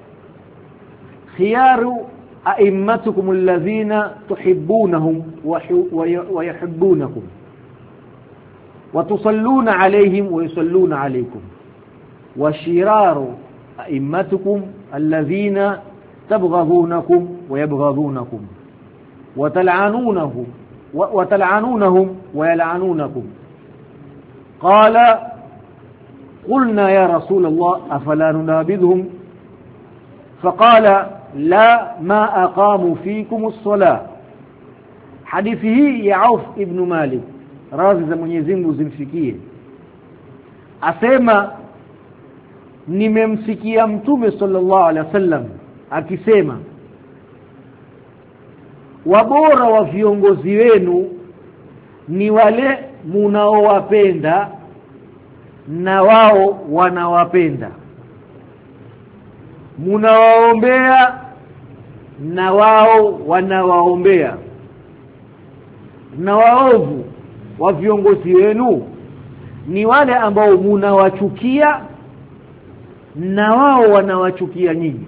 خيار أئمتكم الذين تحبونهم ويحبونكم وتصلون عليهم ويصلون عليكم، وشرار أئمتكم الذين تبغضونكم ويبغضونكم وتلعنونهم ويلعنونكم. قال قلنا يا رسول الله أفلا ننابذهم؟ فقال لا ما أقاموا فيكم الصلاة. حديثه يا عوف ابن مالك radhi za Mwenyezi Mungu zimfikie, asema nimemsikia Mtume sallallahu alaihi wasallam akisema wabora wa viongozi wenu ni wale munaowapenda na wao wanawapenda, munawaombea na wao wanawaombea, na waovu wa viongozi wenu ni wale ambao munawachukia na wao wanawachukia nyinyi,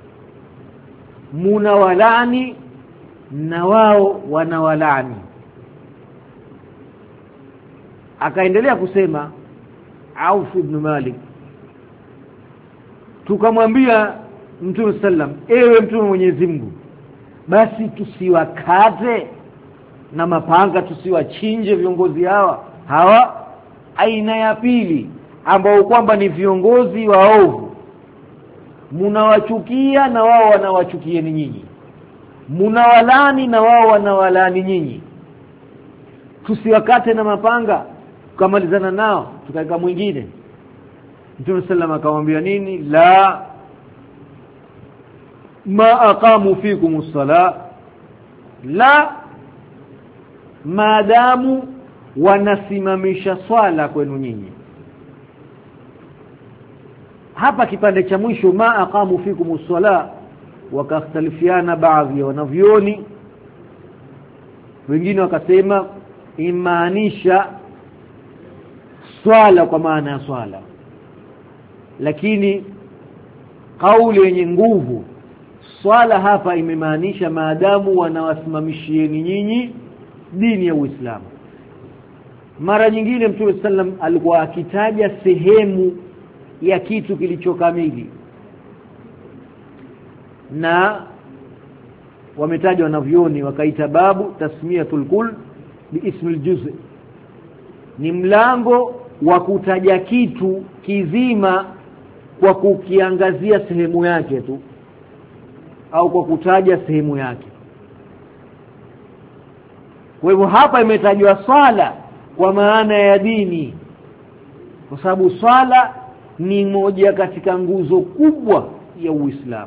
munawalani na wao wanawalani. Akaendelea kusema Auf ibn Malik, tukamwambia Mtume sallam, ewe Mtume Mwenyezi Mungu, basi tusiwakate na mapanga, tusiwachinje viongozi hawa aina ya pili ambao kwamba ni viongozi waovu. mnawachukia na wao wanawachukieni nyinyi, mnawalani na wao wanawalani nyinyi. Tusiwakate na mapanga tukamalizana nao tukaika mwingine. Mtume sallam akamwambia nini? La ma aqamu fikum as-sala, la maadamu wanasimamisha swala kwenu nyinyi. Hapa kipande cha mwisho ma aqamu fikum as-sala, wakakhtalifiana baadhi ya wanavyoni. Wengine wakasema imaanisha swala kwa maana ya swala, lakini kauli yenye nguvu, swala hapa imemaanisha maadamu wanawasimamishieni nyinyi dini ya Uislamu. Mara nyingine Mtume sallam alikuwa akitaja sehemu ya kitu kilichokamili, na wametajwa wanavyoni wakaita babu tasmiyatul kull biismil juz', ni mlango wa kutaja kitu kizima kwa kukiangazia sehemu yake tu au kwa kutaja sehemu yake. Kwa hivyo hapa imetajwa swala kwa maana ya dini, kwa sababu swala ni moja katika nguzo kubwa ya Uislamu.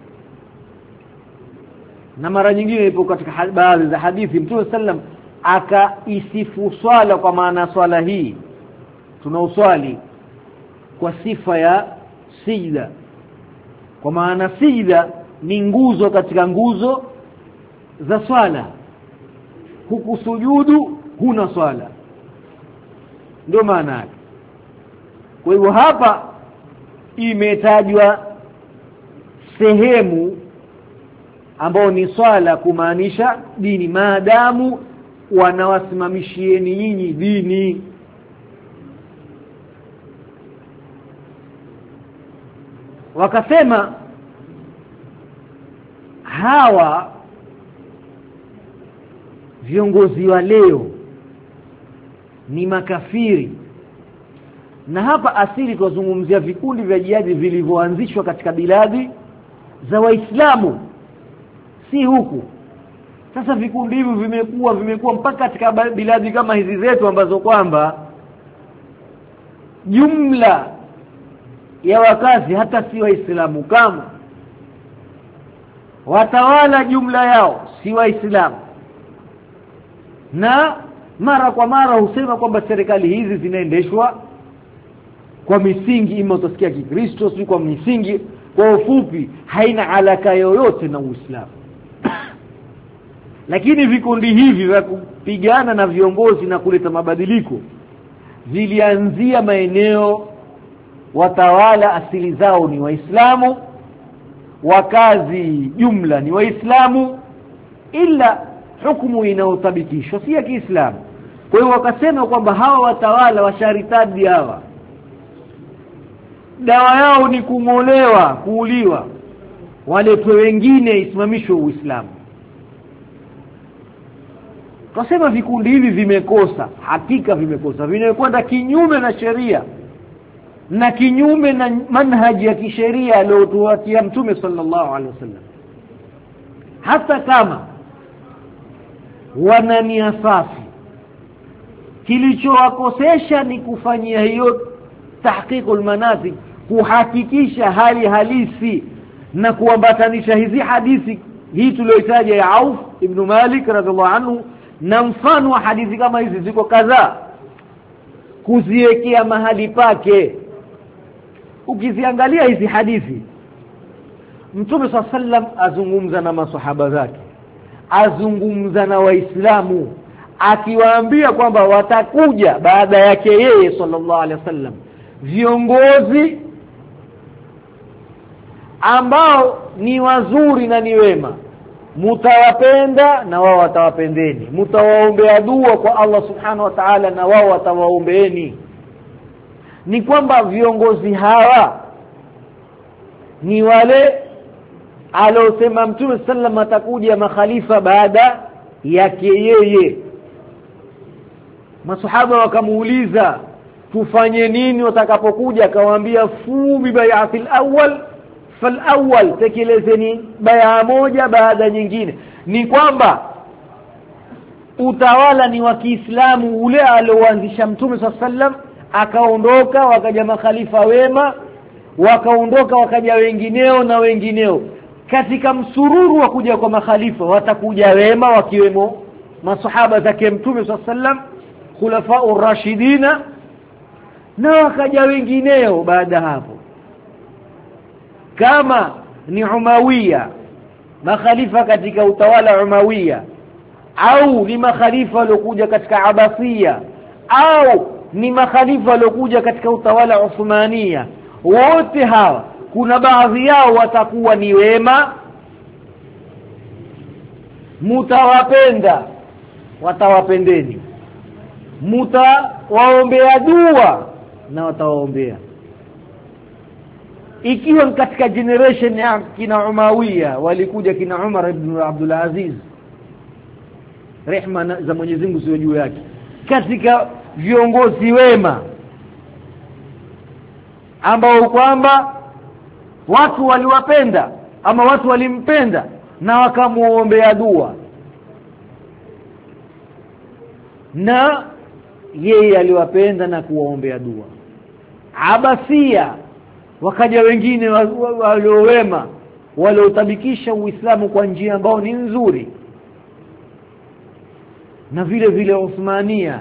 Na mara nyingine ipo katika baadhi za hadithi Mtume sallam akaisifu swala kwa maana swala hii tunaoswali kwa sifa ya sijda, kwa maana sijda ni nguzo katika nguzo za swala. Hukusujudu huna swala, ndio maana yake. Kwa hivyo hapa imetajwa sehemu ambao ni swala kumaanisha dini, maadamu wanawasimamishieni nyinyi dini. Wakasema hawa viongozi wa leo ni makafiri. Na hapa asili tuzungumzia vikundi vya jihadi vilivyoanzishwa katika biladi za Waislamu, si huku. Sasa vikundi hivi vimekuwa mpaka katika biladi kama hizi zetu ambazo kwamba jumla ya wakazi hata si Waislamu, kama watawala jumla yao si Waislamu. Na mara kwa mara husema kwamba serikali hizi zinaendeshwa kwa misingi ima utasikia Kikristo, si kwa misingi, kwa ufupi haina alaka yoyote na Uislamu. Lakini vikundi hivi vya kupigana na viongozi na kuleta mabadiliko vilianzia maeneo watawala asili zao ni Waislamu, wakazi jumla ni Waislamu, ila hukumu inayothibitishwa si ya Kiislamu. Kwa hiyo wakasema kwamba hawa watawala washaritadi hawa dawa yao ni kungolewa, kuuliwa, waletwe wengine isimamishwe Uislamu. Kasema vikundi hivi vimekosa, hakika vimekosa, vinakwenda kinyume na sheria na kinyume na manhaji ya kisheria aliyotuatia Mtume sallallahu alaihi wasallam. Hata kama wana nia safi, kilichowakosesha ni kufanyia hiyo tahqiqul manasik, kuhakikisha hali halisi na kuambatanisha hizi hadithi hii tuliyotaja ya Auf ibn Malik radhiallahu anhu na mfano wa hadithi kama hizi ziko kadhaa, kuziwekea mahali pake. Ukiziangalia hizi hadithi, Mtume sallam azungumza na maswahaba zake, azungumza na Waislamu, akiwaambia kwamba watakuja baada yake yeye sallallahu alaihi wasallam viongozi ambao ni wazuri na ni wema, mutawapenda na wao watawapendeni, mutawaombea dua kwa Allah subhanahu wa ta'ala na wao watawaombeeni. Ni kwamba viongozi hawa ni wale aliosema Mtume sallam atakuja makhalifa baada yake yeye. Masahaba wakamuuliza tufanye nini watakapokuja, akawaambia fu bi bai'atil awwal falawwal tekelezeni baya moja baada nyingine. Ni kwamba utawala ni wa Kiislamu ule alioanzisha Mtume sallam, akaondoka wakaja makhalifa wema, wakaondoka wakaja wengineo na wengineo. Katika msururu wa kuja kwa makhalifa watakuja wema wakiwemo masahaba zake Mtume sallam, khulafa'ur rashidina, na wakaja wengineo baada hapo. Kama ni Umawiya, makhalifa katika utawala Umawiya, au ni makhalifa waliokuja katika Abbasiya, au ni makhalifa waliokuja katika utawala Uthmania, wote hawa kuna baadhi yao watakuwa ni wema, mutawapenda, watawapendeni, mutawaombea dua na watawaombea. Ikiwa katika generation ya kina Umawiya walikuja kina Umar ibn Abdul Aziz, rehma za Mwenyezi Mungu ziwe juu yake, katika viongozi wema ambao kwamba watu waliwapenda ama watu walimpenda na wakamuombea dua, na yeye aliwapenda na kuwaombea dua. Abbasiya wakaja wengine waliowema waliotabikisha Uislamu kwa njia ambao ni nzuri, na vile vile Uthmania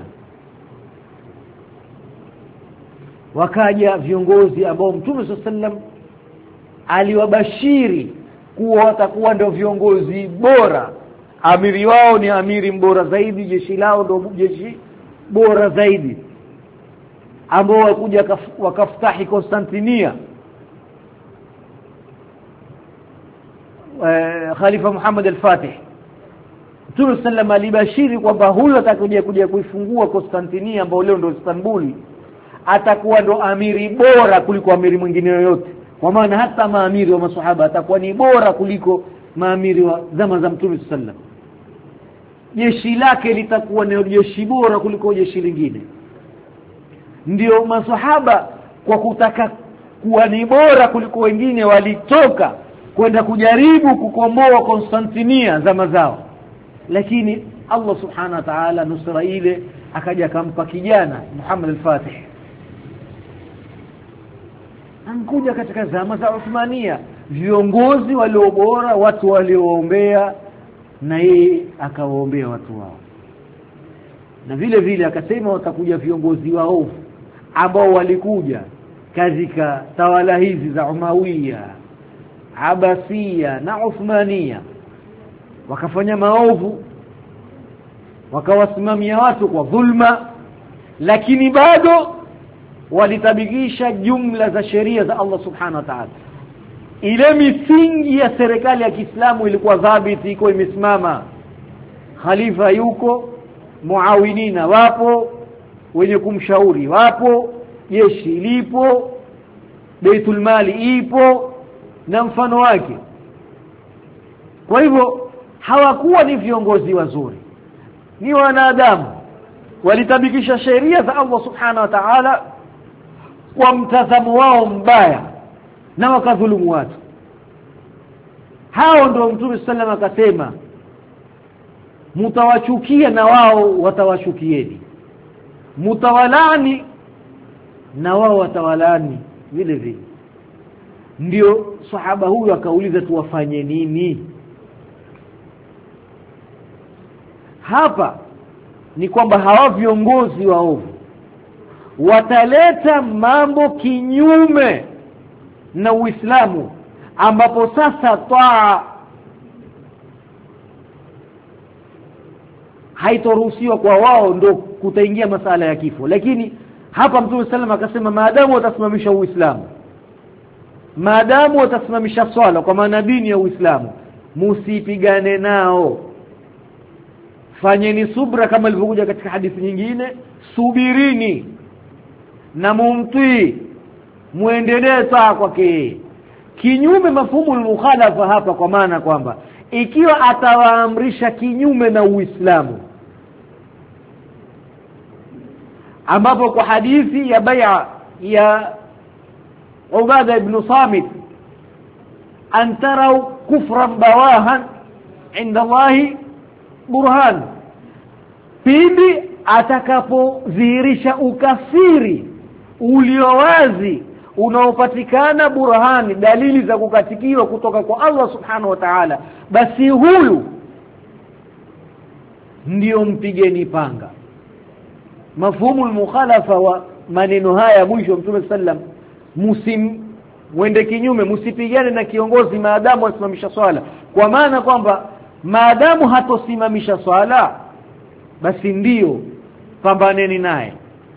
wakaja viongozi ambao Mtume sallam aliwabashiri kuwa watakuwa ndio viongozi bora. Amiri wao ni amiri mbora zaidi, jeshi lao ndio jeshi bora zaidi, ambao wakuja wakafutahi Konstantinia. Khalifa Muhammad al-Fatih, Mtume sallam alibashiri kwamba huyo atakuja kuifungua Konstantinia ambao leo ndio Istanbul, atakuwa ndo amiri bora kuliko amiri mwingine yoyote. Kwa maana hata maamiri wa maswahaba atakuwa ni bora kuliko maamiri wa zama za Mtume sallam. Jeshi lake litakuwa ni jeshi bora kuliko jeshi lingine. Ndio maswahaba kwa kutaka kuwa ni bora kuliko wengine walitoka kwenda kujaribu kukomboa Konstantinia zama zao, lakini Allah subhanahu wa ta'ala nusra ile akaja akampa kijana Muhammad al-Fatih. Ankuja katika zama za Uthmania, viongozi walio bora, watu walioombea, na yeye akawaombea watu wao. Na vile vile akasema watakuja viongozi waovu ambao walikuja katika tawala hizi za Umawiya, Abbasiya na Uthmania, wakafanya maovu, wakawasimamia watu kwa dhulma, lakini bado walitabikisha jumla za sheria za Allah subhanahu wa ta'ala. Ile misingi ya serikali ya Kiislamu ilikuwa dhabiti, iko imesimama. Khalifa yuko, muawinina wapo, wenye kumshauri wapo, jeshi lipo, Baitul Mali ipo na mfano wake. Kwa hivyo hawakuwa ni viongozi wazuri, ni wanadamu walitabikisha sheria za Allah subhanahu wa ta'ala kwa mtazamo wao mbaya na wakadhulumu watu. Hao ndio Mtume sallam akasema mutawachukia na wao watawashukieni, mutawalani na wao watawalani vile vile. Ndio sahaba huyu akauliza tuwafanye nini? Hapa ni kwamba hawa viongozi waovu wataleta mambo kinyume na Uislamu, ambapo sasa taa haitoruhusiwa kwa wao, ndio kutaingia masala ya kifo. Lakini hapa Mtume sallam akasema maadamu watasimamisha Uislamu, maadamu watasimamisha swala, kwa maana dini ya Uislamu, musipigane nao, fanyeni subra, kama ilivyokuja katika hadithi nyingine, subirini na mumtii, muendelee taa kwake. Kinyume mafhumu al-mukhalafa hapa, kwa maana kwamba ikiwa atawaamrisha kinyume na Uislamu, ambapo kwa hadithi ya bai'a ya Ubada ibn Samit antarau kufran bawahan inda Allahi burhan, pindi atakapodhihirisha ukafiri uliowazi unaopatikana burhani, dalili za kukatikiwa kutoka kwa Allah subhanahu wa ta'ala, basi huyu ndio mpigeni panga. Mafhumu al-mukhalafa wa maneno haya mwisho Mtume sallam, mwende kinyume, msipigane na kiongozi maadamu asimamisha swala, kwa maana kwamba maadamu hatosimamisha swala basi ndio pambaneni naye.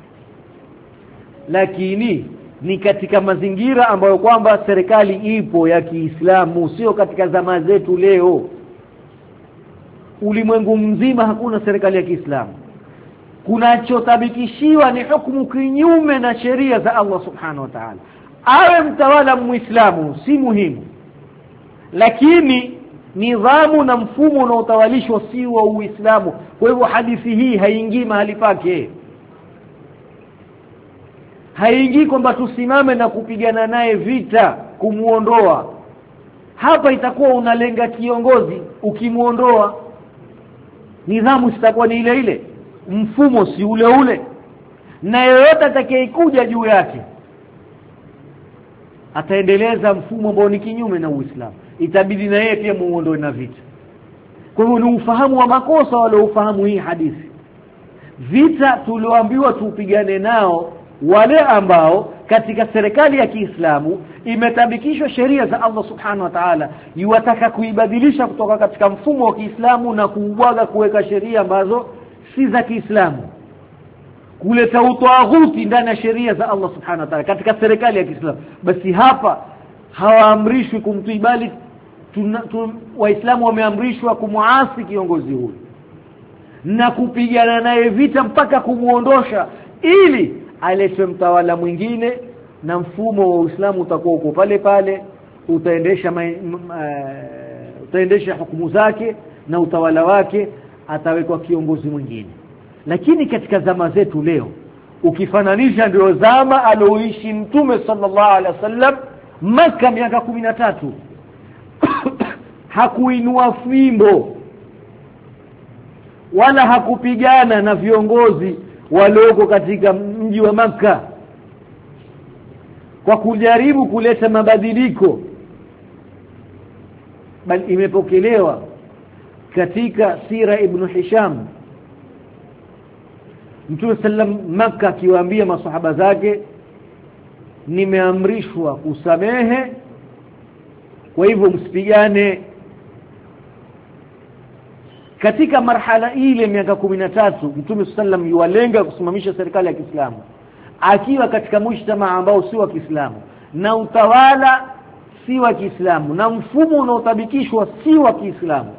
Lakini ni katika mazingira ambayo kwamba serikali ipo ya Kiislamu, sio katika zama zetu leo. Ulimwengu mzima hakuna serikali ya Kiislamu. Kunachotabikishiwa ni hukumu kinyume na sheria za Allah subhanahu wa ta'ala. Awe mtawala Muislamu si muhimu, lakini nidhamu na mfumo unaotawalishwa si wa Uislamu. Kwa hivyo hadithi hii haingii mahali pake. Haingii kwamba tusimame na kupigana naye vita kumuondoa. Hapa itakuwa unalenga kiongozi, ukimuondoa nidhamu sitakuwa ni ile ile, mfumo si ule ule, na yeyote atakayekuja juu yake ataendeleza mfumo ambao ni kinyume na Uislamu, itabidi na yeye pia muondoe na vita. Kwa hiyo ni ufahamu wa makosa wale ufahamu hii hadithi. Vita tulioambiwa tupigane nao wale ambao katika serikali ya Kiislamu imetabikishwa sheria za Allah subhanahu wa ta'ala, yuwataka kuibadilisha kutoka katika mfumo wa Kiislamu na kuubwaga kuweka sheria ambazo si za Kiislamu, kuleta utawaghuti ndani ya sheria za Allah subhanahu wa ta'ala katika serikali ya Kiislamu. Basi hapa hawaamrishwi kumtii, bali Waislamu wameamrishwa kumuasi kiongozi huyu na kupigana naye vita mpaka kumuondosha, ili aletwe mtawala mwingine na mfumo wa Uislamu utakuwa uko pale pale, utaendesha hukumu zake na utawala wake, atawekwa kiongozi mwingine. Lakini katika zama zetu leo, ukifananisha ndio zama aloishi Mtume sallallahu alaihi wasallam Makkah miaka 13, hakuinua fimbo wala hakupigana na viongozi walioko katika mji wa Makkah kwa kujaribu kuleta mabadiliko, bali imepokelewa katika sira Ibn Hisham Mtume sallam Makkah akiwaambia masahaba zake, nimeamrishwa kusamehe, kwa hivyo msipigane. Katika marhala ile miaka 13 Mtume sallam yuwalenga kusimamisha serikali ya Kiislamu akiwa katika mujtamaa ambao si wa Kiislamu, na utawala si wa Kiislamu, na mfumo unaotabikishwa si wa Kiislamu.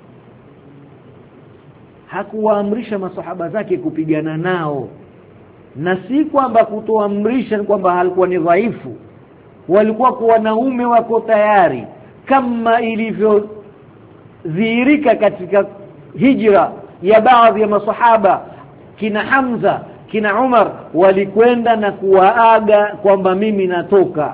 Hakuwaamrisha masahaba zake kupigana nao, na si kwamba kutoamrisha kwamba halikuwa ni dhaifu, walikuwa kwa wanaume wako tayari, kama ilivyodhihirika katika hijra ya baadhi ya masahaba. Kina Hamza, kina Umar walikwenda na kuwaaga kwamba mimi natoka.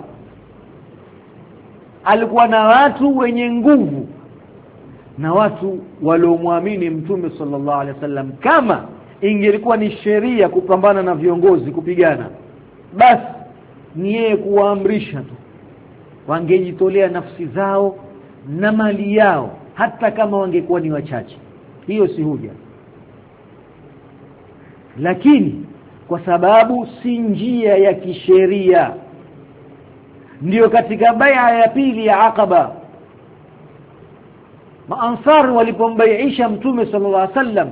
Alikuwa na watu wenye nguvu na watu waliomwamini Mtume sallallahu alaihi wasallam. Kama ingelikuwa ni sheria kupambana na viongozi kupigana, basi ni yeye kuwaamrisha tu, wangejitolea nafsi zao na mali yao hata kama wangekuwa ni wachache. Hiyo si hoja. Lakini kwa sababu si njia ya kisheria, ndio katika bai'a ya pili ya Aqaba Maansar walipombaiisha Mtume sallallahu alaihi wasallam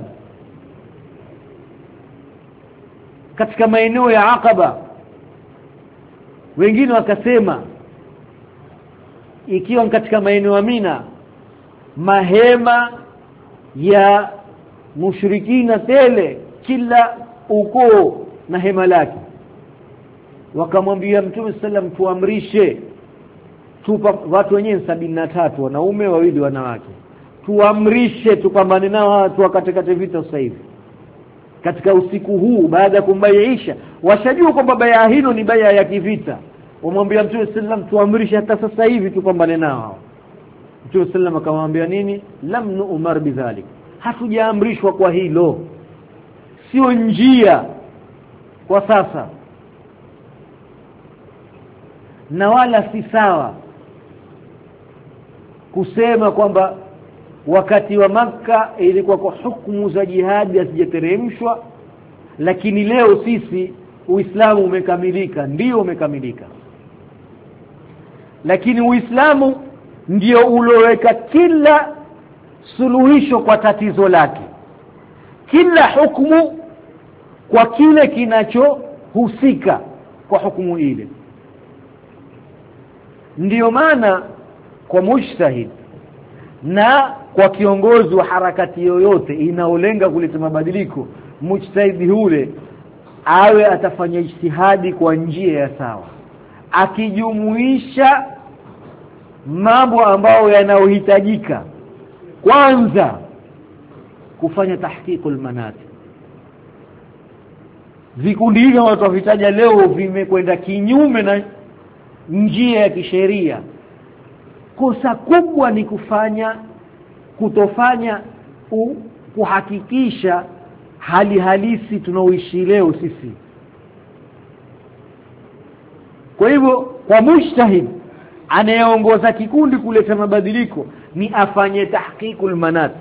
katika maeneo ya Aqaba, wengine wakasema ikiwa katika maeneo ya Mina, mahema ya mushrikina tele, kila ukoo na hema lake. Wakamwambia Mtume sallam, tuamrishe watu wenyewe 73, wanaume 2 wanawake, tuamrishe tupambane nao watu wakatekate vita sasa hivi katika usiku huu. Baada ya kumbaiisha, washajua kwamba bai'a hilo ni bai'a ya kivita, wamwambia Mtume sallam, tuamrishe hata sasa hivi tupambane nao. Mtume sallam akamwambia nini? Lam nu'mar bidhalik, hatujaamrishwa kwa hilo, sio njia kwa sasa, na wala si sawa kusema kwamba wakati wa Makka ilikuwa kwa hukumu za jihad hazijateremshwa, lakini leo sisi Uislamu umekamilika. Ndio umekamilika, lakini Uislamu ndio uloweka kila suluhisho kwa tatizo lake, kila hukumu kwa kile kinachohusika kwa hukumu ile. Ndiyo maana kwa mujtahid na kwa kiongozi wa harakati yoyote inaolenga kuleta mabadiliko, mujtahidi yule awe atafanya ijtihadi kwa njia ya sawa, akijumuisha mambo ambayo yanayohitajika. Kwanza kufanya tahqiqul manat. Vikundi hivi watu wavitaja leo vimekwenda kinyume na njia ya kisheria. Kosa kubwa ni kutofanya kuhakikisha hali halisi tunaoishi leo sisi. Kwa hivyo kwa mujtahid anayeongoza kikundi kuleta mabadiliko ni afanye tahqiqul manat,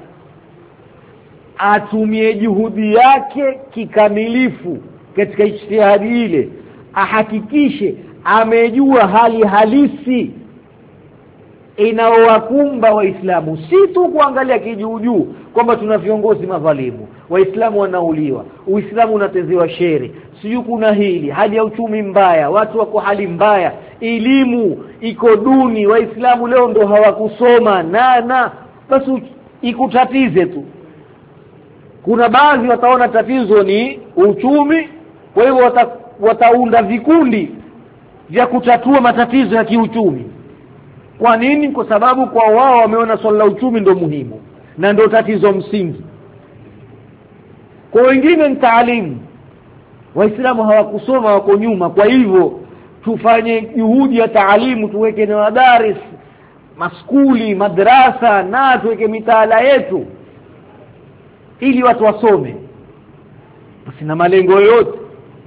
atumie juhudi yake kikamilifu katika ijtihadi ile, ahakikishe amejua hali halisi inaowakumba Waislamu, si tu kuangalia kijuujuu kwamba tuna viongozi madhalimu, Waislamu wanauliwa, Uislamu unatezewa sheri, sio kuna hili, hali ya uchumi mbaya, watu wako hali mbaya, elimu iko duni, Waislamu leo ndo hawakusoma na basi ikutatize tu. Kuna baadhi wataona tatizo ni uchumi, kwa hivyo wataunda vikundi vya kutatua matatizo ya kiuchumi. Kwa nini? Kwa sababu kwa wao wameona swala la uchumi ndio muhimu na ndio tatizo msingi. Kwa wengine ni taalimu, Waislamu hawakusoma, wako nyuma, kwa hivyo tufanye juhudi ya taalimu, tuweke na madaris, maskuli, madrasa, na tuweke mitaala yetu ili watu wasome. Basi na malengo yote.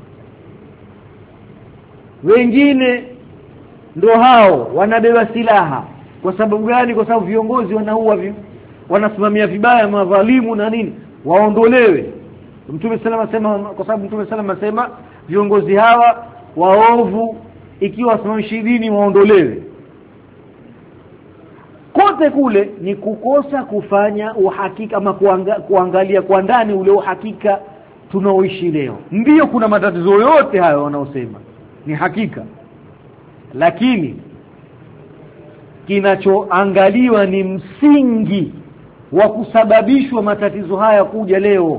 Wengine ndio hao wanabeba silaha. Kwa sababu gani? Kwa sababu viongozi wanasimamia vibaya madhalimu na nini, waondolewe. Mtume sallallahu alayhi wasallam, kwa sababu Mtume sallallahu alayhi wasallam viongozi hawa waovu ikiwa wasimamishi dini waondolewe. Kote kule ni kukosa kufanya uhakika ama kuangalia kwa ndani ule uhakika tunaoishi leo. Ndio kuna matatizo yote hayo wanaosema ni hakika, lakini kinachoangaliwa ni msingi wa kusababishwa matatizo haya kuja leo.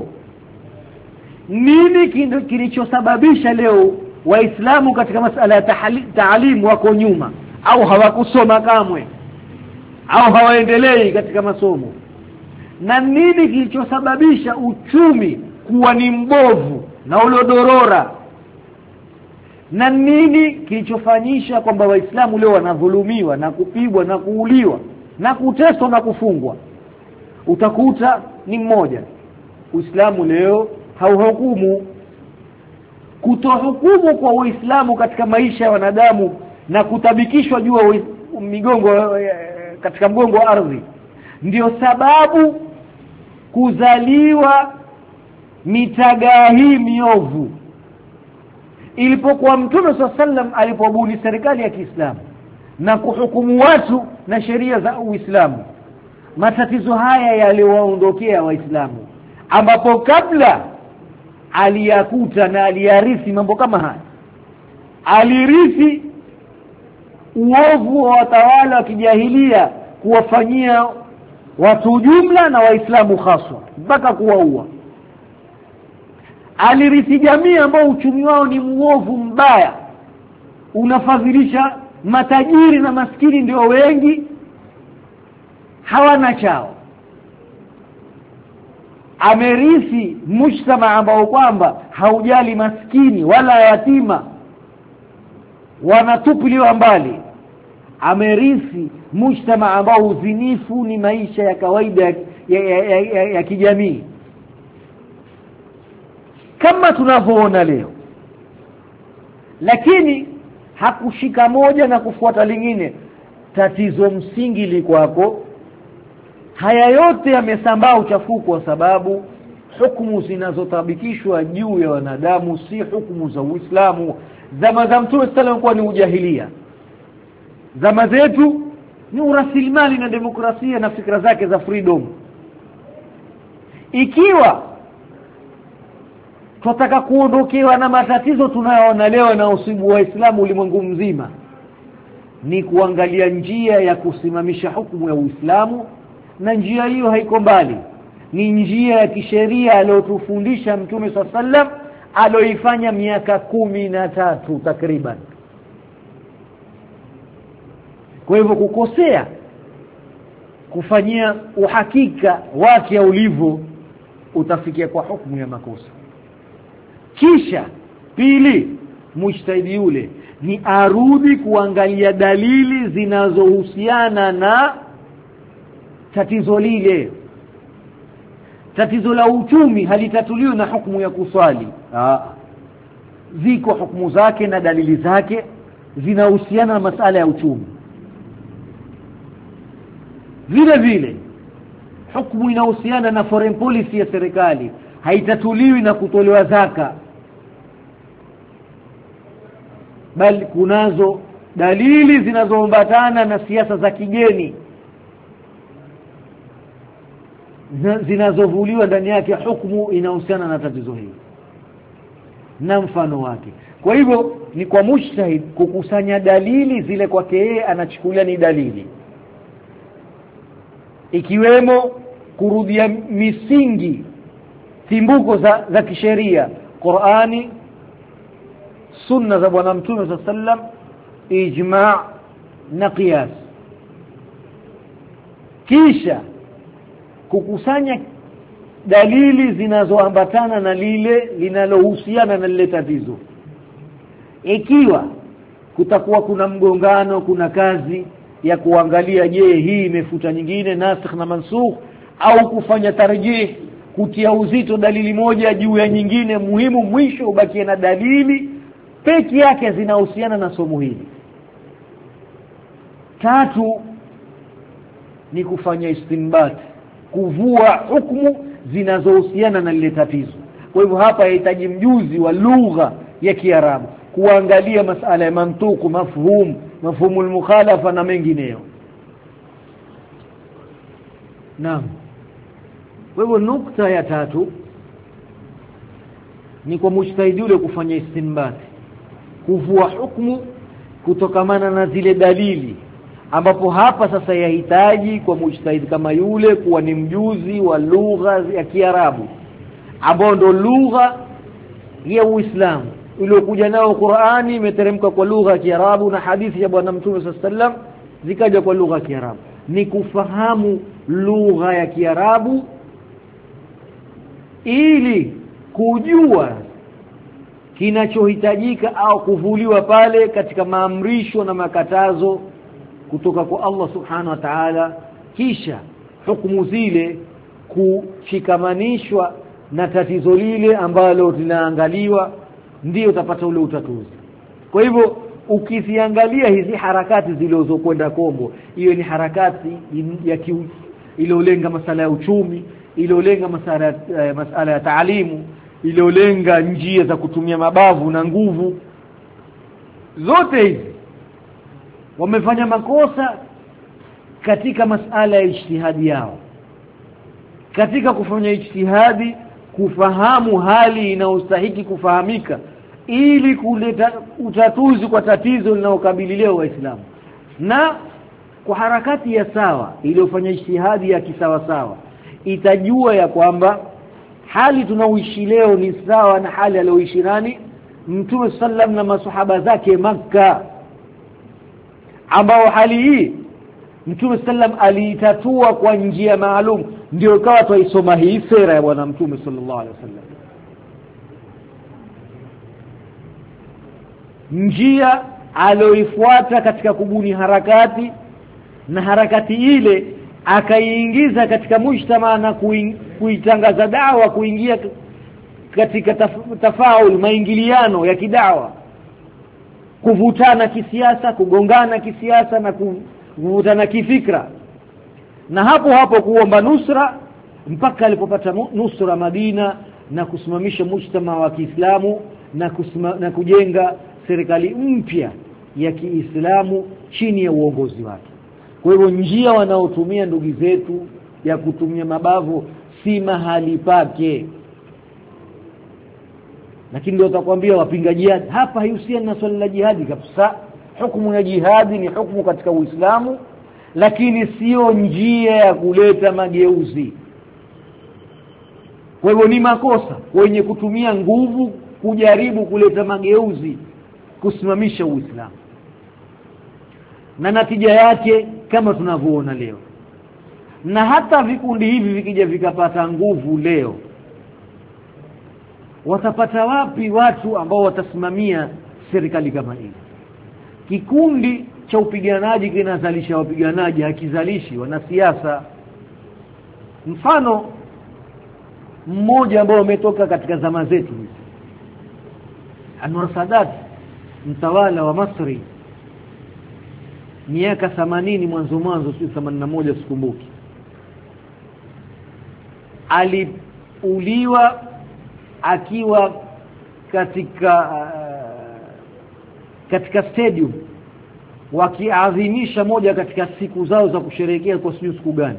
Nini kilichosababisha leo Waislamu katika masala ya taalimu wako nyuma au hawakusoma kamwe au hawaendelei katika masomo? Na nini kilichosababisha uchumi kuwa ni mbovu na uliodorora? Na nini kilichofanyisha kwamba Waislamu leo wanadhulumiwa na kupigwa na kuuliwa na kuteswa na kufungwa? Utakuta ni mmoja. Uislamu leo hauhukumu. Kutohukumu kwa Uislamu katika maisha ya wanadamu na kutabikishwa juu migongo katika mgongo wa ardhi ndio sababu kuzaliwa mitagaa hii miovu. Ilipokuwa Mtume sallam alipobuni serikali ya Kiislamu na kuhukumu watu na sheria za Uislamu, matatizo haya yaliwaondokea Waislamu, ambapo kabla aliyakuta na aliyarithi mambo kama haya. Alirithi uovu wa watawala wa kijahilia kuwafanyia watu jumla na Waislamu haswa mpaka kuwaua. Alirithi jamii ambao uchumi wao ni muovu mbaya, unafadhilisha matajiri na maskini ndio wengi, hawana chao. Amerithi mujtama ambao kwamba haujali maskini wala yatima, wanatupiliwa mbali. amerithi mujtama ambao uzinifu ni maisha ya kawaida ya kijamii kama tunavyoona leo, lakini hakushika moja na kufuata lingine. Tatizo msingi likwako. Haya yote yamesambaa uchafuko kwa sababu hukumu zinazotabikishwa juu ya wanadamu si hukumu za Uislamu. Zama za Mtume sallallahu kwa ni ujahilia. Zama zetu ni urasilimali na demokrasia na fikra zake za freedom. Ikiwa tunataka kuondokewa na matatizo tunayoona leo na usibu wa Uislamu ulimwengu mzima, ni kuangalia njia ya kusimamisha hukumu ya Uislamu, na njia hiyo haiko mbali, ni njia ya kisheria aliyotufundisha Mtume sallam aloifanya miaka 13 takriban. Kwa hivyo kukosea kufanyia uhakika wake ulivyo, utafikia kwa hukumu ya makosa. Kisha pili, mujtahidi yule ni arudi kuangalia dalili zinazohusiana na tatizo lile. Tatizo la uchumi halitatuliwi na hukumu ya kuswali. Ziko hukumu zake na dalili zake zinahusiana na masala ya uchumi. Vile vile hukumu inahusiana na foreign policy ya serikali haitatuliwi na kutolewa zaka, bali kunazo dalili zinazoambatana na siasa za kigeni zinazovuliwa ndani yake hukumu inahusiana na tatizo hili na mfano wake. Kwa hivyo ni kwa mujtahid kukusanya dalili zile kwake yeye anachukulia ni dalili, ikiwemo kurudia misingi timbuko za kisheria, Qur'ani, sunna za bwana Mtume sallam, ijma' na qiyas. Kisha kukusanya dalili zinazoambatana na lile linalohusiana na lile tatizo. Ikiwa kutakuwa kuna mgongano, kuna kazi ya kuangalia, je, hii imefuta nyingine, nasikh na mansukh, au kufanya tarjih, kutia uzito dalili moja juu ya nyingine, muhimu mwisho ubakie na dalili pekee yake zinahusiana na somo hili. Tatu ni kufanya istinbat, kuvua hukumu zinazohusiana na lile tatizo. Kwa hivyo hapa yahitaji mjuzi wa lugha ya Kiarabu kuangalia masala ya mantuku, mafhumul mukhalafa na mengineyo. Naam. Kwa hivyo nukta ya tatu ni kwa mujtahidi yule kufanya istinbat, kuvua hukumu kutokamana na zile dalili, ambapo hapa sasa yahitaji kwa mujtahid kama yule kuwa ni mjuzi wa lugha ya Kiarabu, ambao ndo lugha ya Uislamu iliyokuja nao. Qur'ani imeteremka kwa lugha ya Kiarabu na hadithi ya bwana Mtume sallam zikaja kwa lugha ya Kiarabu. Ni kufahamu lugha ya Kiarabu ili kujua kinachohitajika au kuvuliwa pale katika maamrisho na makatazo kutoka kwa Allah subhanahu wa ta'ala, kisha hukumu zile kushikamanishwa na tatizo lile ambalo linaangaliwa, ndio utapata ule utatuzi. Kwa hivyo ukiziangalia hizi harakati zilizokwenda Kongo, hiyo ni harakati ya iliyolenga masala ya uchumi, iliyolenga masala ya taalimu, iliyolenga njia za kutumia mabavu na nguvu. Zote hizi wamefanya makosa katika masala ya ijtihadi yao, katika kufanya ijtihadi kufahamu hali inayostahili kufahamika ili kuleta utatuzi kwa tatizo linalokabili leo Waislamu. Na kwa harakati ya sawa iliyofanya ijtihadi ya kisawa sawa, itajua ya kwamba hali tunaoishi leo ni sawa na hali aliyoishi nani? Mtume sallam na maswahaba zake Makka, ambao hali hii Mtume sallam aliitatua kwa njia maalum. Ndio ikawa tuisoma hii sera ya bwana Mtume sallallahu alaihi wasallam, njia aloifuata katika kubuni harakati, na harakati ile akaiingiza katika mujtama na kuitangaza dawa, kuingia katika tafaul, maingiliano ya kidawa, kuvutana kisiasa, kugongana kisiasa na kuvutana kifikra, na hapo hapo kuomba nusra mpaka alipopata nusra Madina na kusimamisha mujtama wa Kiislamu na kujenga serikali mpya ya Kiislamu chini ya uongozi wake. Kwa hivyo njia wanaotumia ndugu zetu ya kutumia mabavu si mahali pake. Lakini ndio utakwambia wapinga jihad hapa haihusiani na swala la jihad kabisa. Hukumu ya jihad ni hukumu katika Uislamu, lakini sio njia ya kuleta mageuzi. Kwa hivyo ni makosa wenye kutumia nguvu kujaribu kuleta mageuzi, kusimamisha Uislamu, na natija yake kama tunavyoona leo. Na hata vikundi hivi vikija vikapata nguvu leo, watapata wapi watu ambao watasimamia serikali kama hii? Kikundi cha upiganaji kinazalisha wapiganaji, hakizalishi wanasiasa. Mfano mmoja ambao umetoka katika zama zetu hizi, Anwar Sadat, mtawala wa Misri, miaka 80 mwanzo 81 sikumbuki, aliuliwa akiwa katika stadium wakiadhimisha moja katika siku zao za kusherehekea, kwa siku gani.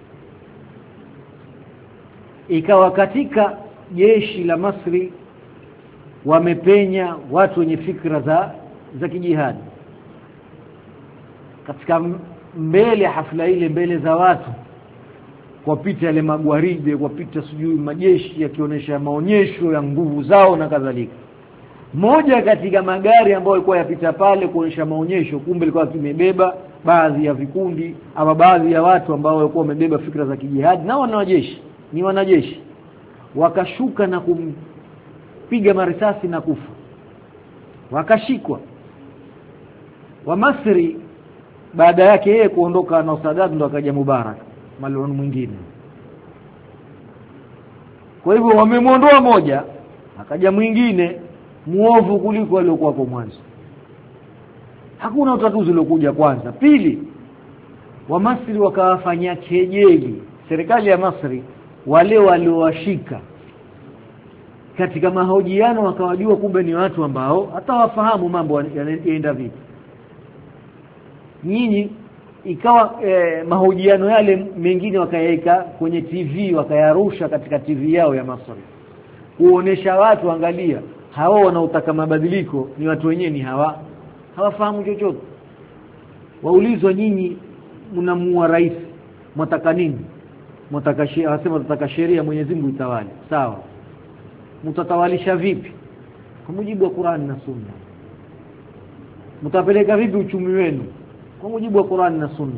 Ikawa katika jeshi la Misri wamepenya watu wenye fikra za kijihad. Katika mbele hafla ile, mbele za watu, kwa pita ile magwaride, kwa pita sijui majeshi yakionyesha maonyesho ya nguvu zao na kadhalika. Moja katika magari ambayo ilikuwa yapita pale kuonyesha maonyesho, kumbe ilikuwa kimebeba baadhi ya vikundi ama baadhi ya watu ambao walikuwa wamebeba fikra za kijihad, na wanajeshi wakashuka na kumpiga marisasi na kufa, wakashikwa. Wa Misri baada yake yeye kuondoka na Sadat, ndo akaja Mubarak malon mwingine. Kwa hivyo wamemuondoa moja, akaja mwingine muovu kuliko aliokuwa kwa mwanzo. Hakuna utatuzi uliokuja kwanza. Pili, wa Misri wakawafanyia kejeli serikali ya Misri wale waliowashika katika mahojiano, wakawajua kumbe ni watu ambao hata wafahamu mambo yanaenda vipi. Nyinyi ikawa mahojiano yale mengine wakayaweka kwenye TV, wakayarusha katika TV yao ya Misri, kuonesha watu, angalia hao wanaotaka mabadiliko ni watu wenyewe ni hawafahamu chochote. Waulizwa, nyinyi mnamuua rais, mtaka nini? Mtaka sheria Mwenyezi Mungu itawale. Sawa, mtatawalisha vipi? Kwa mujibu wa Qur'an na Sunna. Mtapeleka vipi uchumi wenu? Kwa mujibu wa Qur'an na Sunna.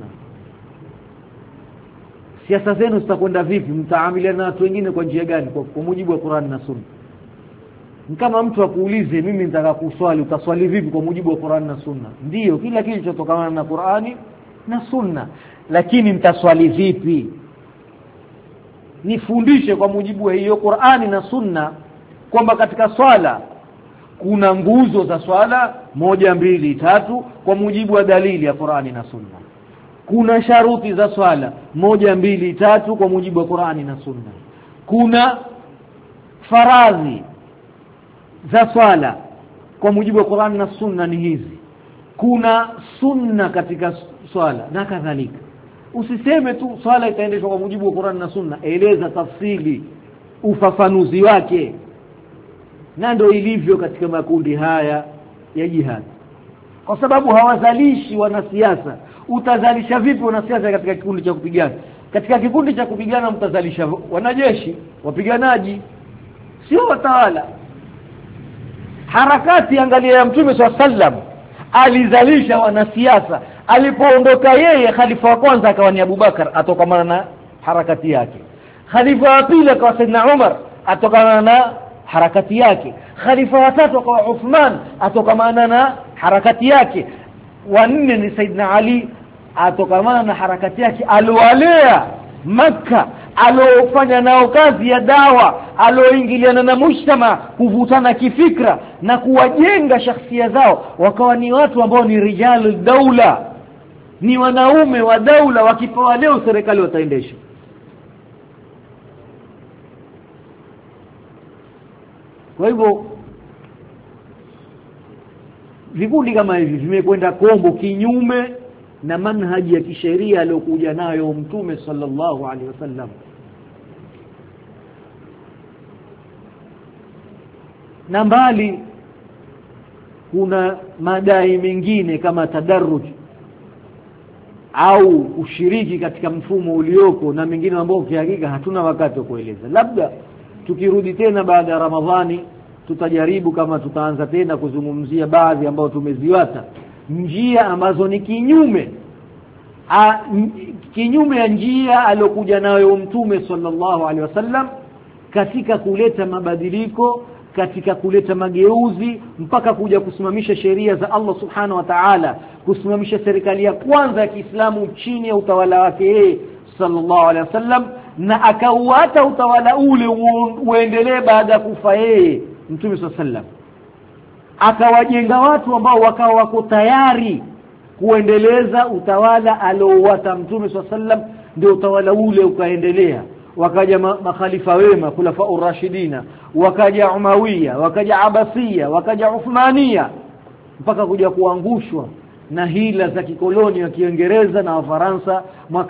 Siasa zenu zitakwenda vipi? Mtaamiliana na watu wengine kwa njia gani? Kwa mujibu wa Qur'an na Sunna. Kama mtu akuulize, mimi nitaka kuswali, utaswali vipi? Kwa mujibu wa Qur'an na Sunna. Ndiyo, kila kitu kilichotokana na Qur'ani na Sunna, lakini nitaswali vipi? Nifundishe kwa mujibu wa hiyo Qur'ani na Sunna, kwamba katika swala kuna nguzo za swala 1 2 3 kwa mujibu wa dalili ya Qur'ani na Sunna. Kuna sharuti za swala 1 2 3 kwa mujibu wa Qur'ani na Sunna. Kuna faradhi za swala kwa mujibu wa Qur'ani na Sunna ni hizi. Kuna sunna katika swala na kadhalika. Usiseme tu swala itaendeshwa kwa mujibu wa Qur'an na Sunna, eleza tafsiri, ufafanuzi wake. Na ndio ilivyo katika makundi haya ya jihad, kwa sababu hawazalishi wanasiasa. Utazalisha vipi wanasiasa katika kikundi cha kupigana? Katika kikundi cha kupigana mtazalisha wanajeshi, wapiganaji, sio watawala. Harakati, angalia ya Mtume SAW, alizalisha wanasiasa. Alipoondoka yeye, khalifa wa kwanza akawa ni Abubakar, atokamana na harakati yake. Khalifa wa pili akawa Saidna Umar, atokamana na harakati yake. Khalifa wa tatu akawa Uthman, atokamana na harakati yake. Wa nne ni Saidina Ali, atokamana na harakati yake alowalea Makka, alofanya nao kazi ya dawa, aloingiliana na mujtama kuvutana kifikra na kuwajenga shakhsia zao, wakawa ni watu ambao ni rijalul daula, ni wanaume wa daula, wakipewa leo serikali wataendesha. Kwa hivyo vikundi kama hivi vimekwenda kombo kinyume na manhaji ya kisheria aliyokuja nayo Mtume sallallahu alaihi wasallam. Na mbali kuna madai mengine kama tadarruj au ushiriki katika mfumo ulioko, na mengine ambao kihakika hatuna wakati wa kueleza. Labda tukirudi tena baada ya Ramadhani tutajaribu kama tutaanza tena kuzungumzia baadhi ambao tumeziwata njia ambazo ni kinyume ya njia aliyokuja nayo Mtume sallallahu alaihi wasallam katika kuleta mabadiliko, katika kuleta mageuzi, mpaka kuja kusimamisha sheria za Allah subhanahu wa ta'ala, kusimamisha serikali ya kwanza ya Kiislamu chini ya utawala wake yeye sallallahu alaihi wasallam, na akauata utawala ule uendelee baada ya kufa yeye Mtume sallallahu alaihi wasallam. Akawajenga watu ambao wakawa wako tayari kuendeleza utawala aliouata Mtume sallallahu alaihi wasallam, ndio utawala ule ukaendelea. Wakaja makhalifa wema, khulafa ar-rashidina, wakaja Umawiya, wakaja Abbasiya, wakaja Uthmaniya, mpaka kuja kuangushwa na hila za kikoloni ya Kiingereza na Wafaransa mwaka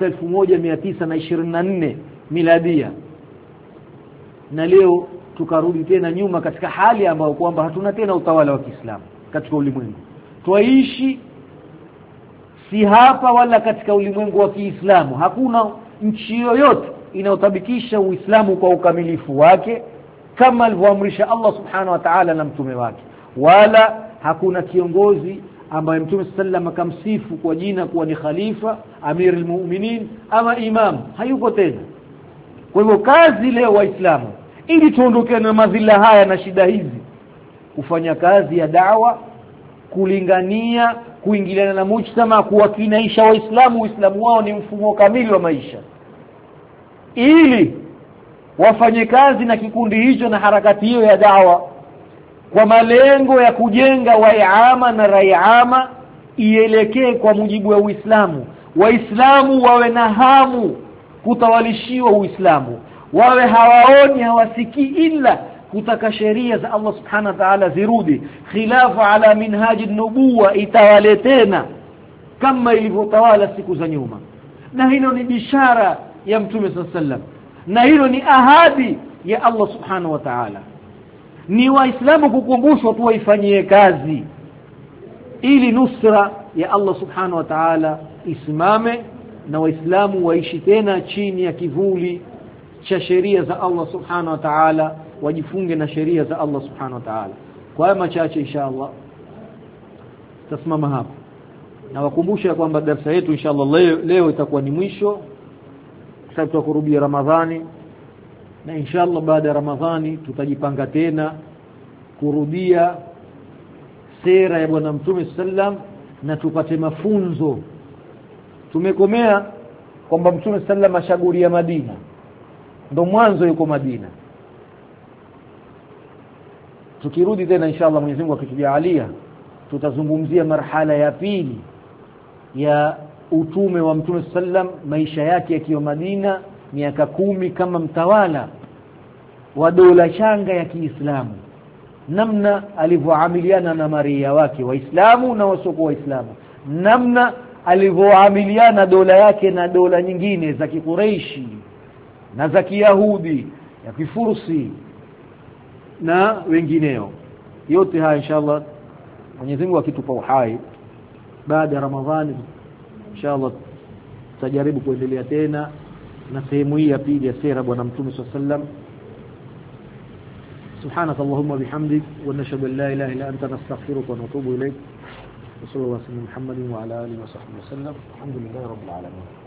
1924 miladia. Na leo tukarudi tena nyuma katika hali ambayo kwamba hatuna tena utawala wa Kiislamu katika ulimwengu. Tuishi si hapa wala katika ulimwengu wa Kiislamu. Hakuna nchi yoyote inayotabikisha Uislamu kwa ukamilifu wake kama alivyoamrisha Allah subhanahu wa ta'ala na mtume wake, wala hakuna kiongozi ambaye Mtume sallam akamsifu kwa jina kuwa ni khalifa, amirul mu'minin ama imam, hayuko tena. Kwa hivyo kazi leo Waislamu, ili tuondokane na madhila haya na shida hizi, kufanya kazi ya da'wa, kulingania, kuingiliana na mujtama, kuwakinaisha Waislamu Uislamu wao ni mfumo kamili wa maisha, ili wafanye kazi na kikundi hicho na harakati hiyo ya da'wa kwa malengo ya kujenga waiama na raiama ielekee kwa mujibu wa Uislamu. Waislamu wawe na hamu kutawalishiwa Uislamu, wawe hawaoni hawasikii ila kutaka sheria za Allah subhanahu wa ta'ala zirudi, khilafu ala minhaji nubuwa itawale tena kama ilivyotawala siku za nyuma. Na hilo ni bishara ya Mtume sallallahu alaihi wasallam, na hilo ni ahadi ya Allah subhanahu wa ta'ala. Ni Waislamu kukumbushwa tu waifanyie kazi ili nusra ya Allah subhanahu wa ta'ala isimame, na Waislamu waishi tena chini ya kivuli cha sheria za Allah subhanahu wa ta'ala, wajifunge na sheria za Allah subhanahu wa ta'ala. Kwa haya machache inshallah tasimama hapo, na wakumbusha kwamba darasa yetu inshallah leo itakuwa ni mwisho. Sasa tutakurubia Ramadhani, na inshallah baada ya Ramadhani tutajipanga tena kurudia sera ya bwana Mtume sallam na tupate mafunzo. Tumekomea kwamba Mtume sallam ashaguria Madina, ndo mwanzo yuko Madina. Tukirudi tena inshallah Mwenyezi Mungu akitujalia, tutazungumzia marhala ya pili ya utume wa Mtume sallam, maisha yake yakiwa Madina, miaka 10 kama mtawala wa dola changa ya Kiislamu, namna alivyoamiliana na maria wake Waislamu na wasiokuwa Waislamu, namna alivyoamiliana dola yake na dola nyingine za Kikureishi na za Kiyahudi, ya Kifursi na wengineo. Yote haya inshallah Mwenyezi Mungu akitupa uhai baada ya Ramadhani inshallah tutajaribu kuendelea tena na sehemu hii ya pili ya sera bwana Mtume sallam. سبحانك اللهم وبحمدك ونشهد ان لا اله الا انت نستغفرك ونتوب اليك. وصلى الله على محمد وعلى اله وصحبه وسلم. الحمد لله رب العالمين.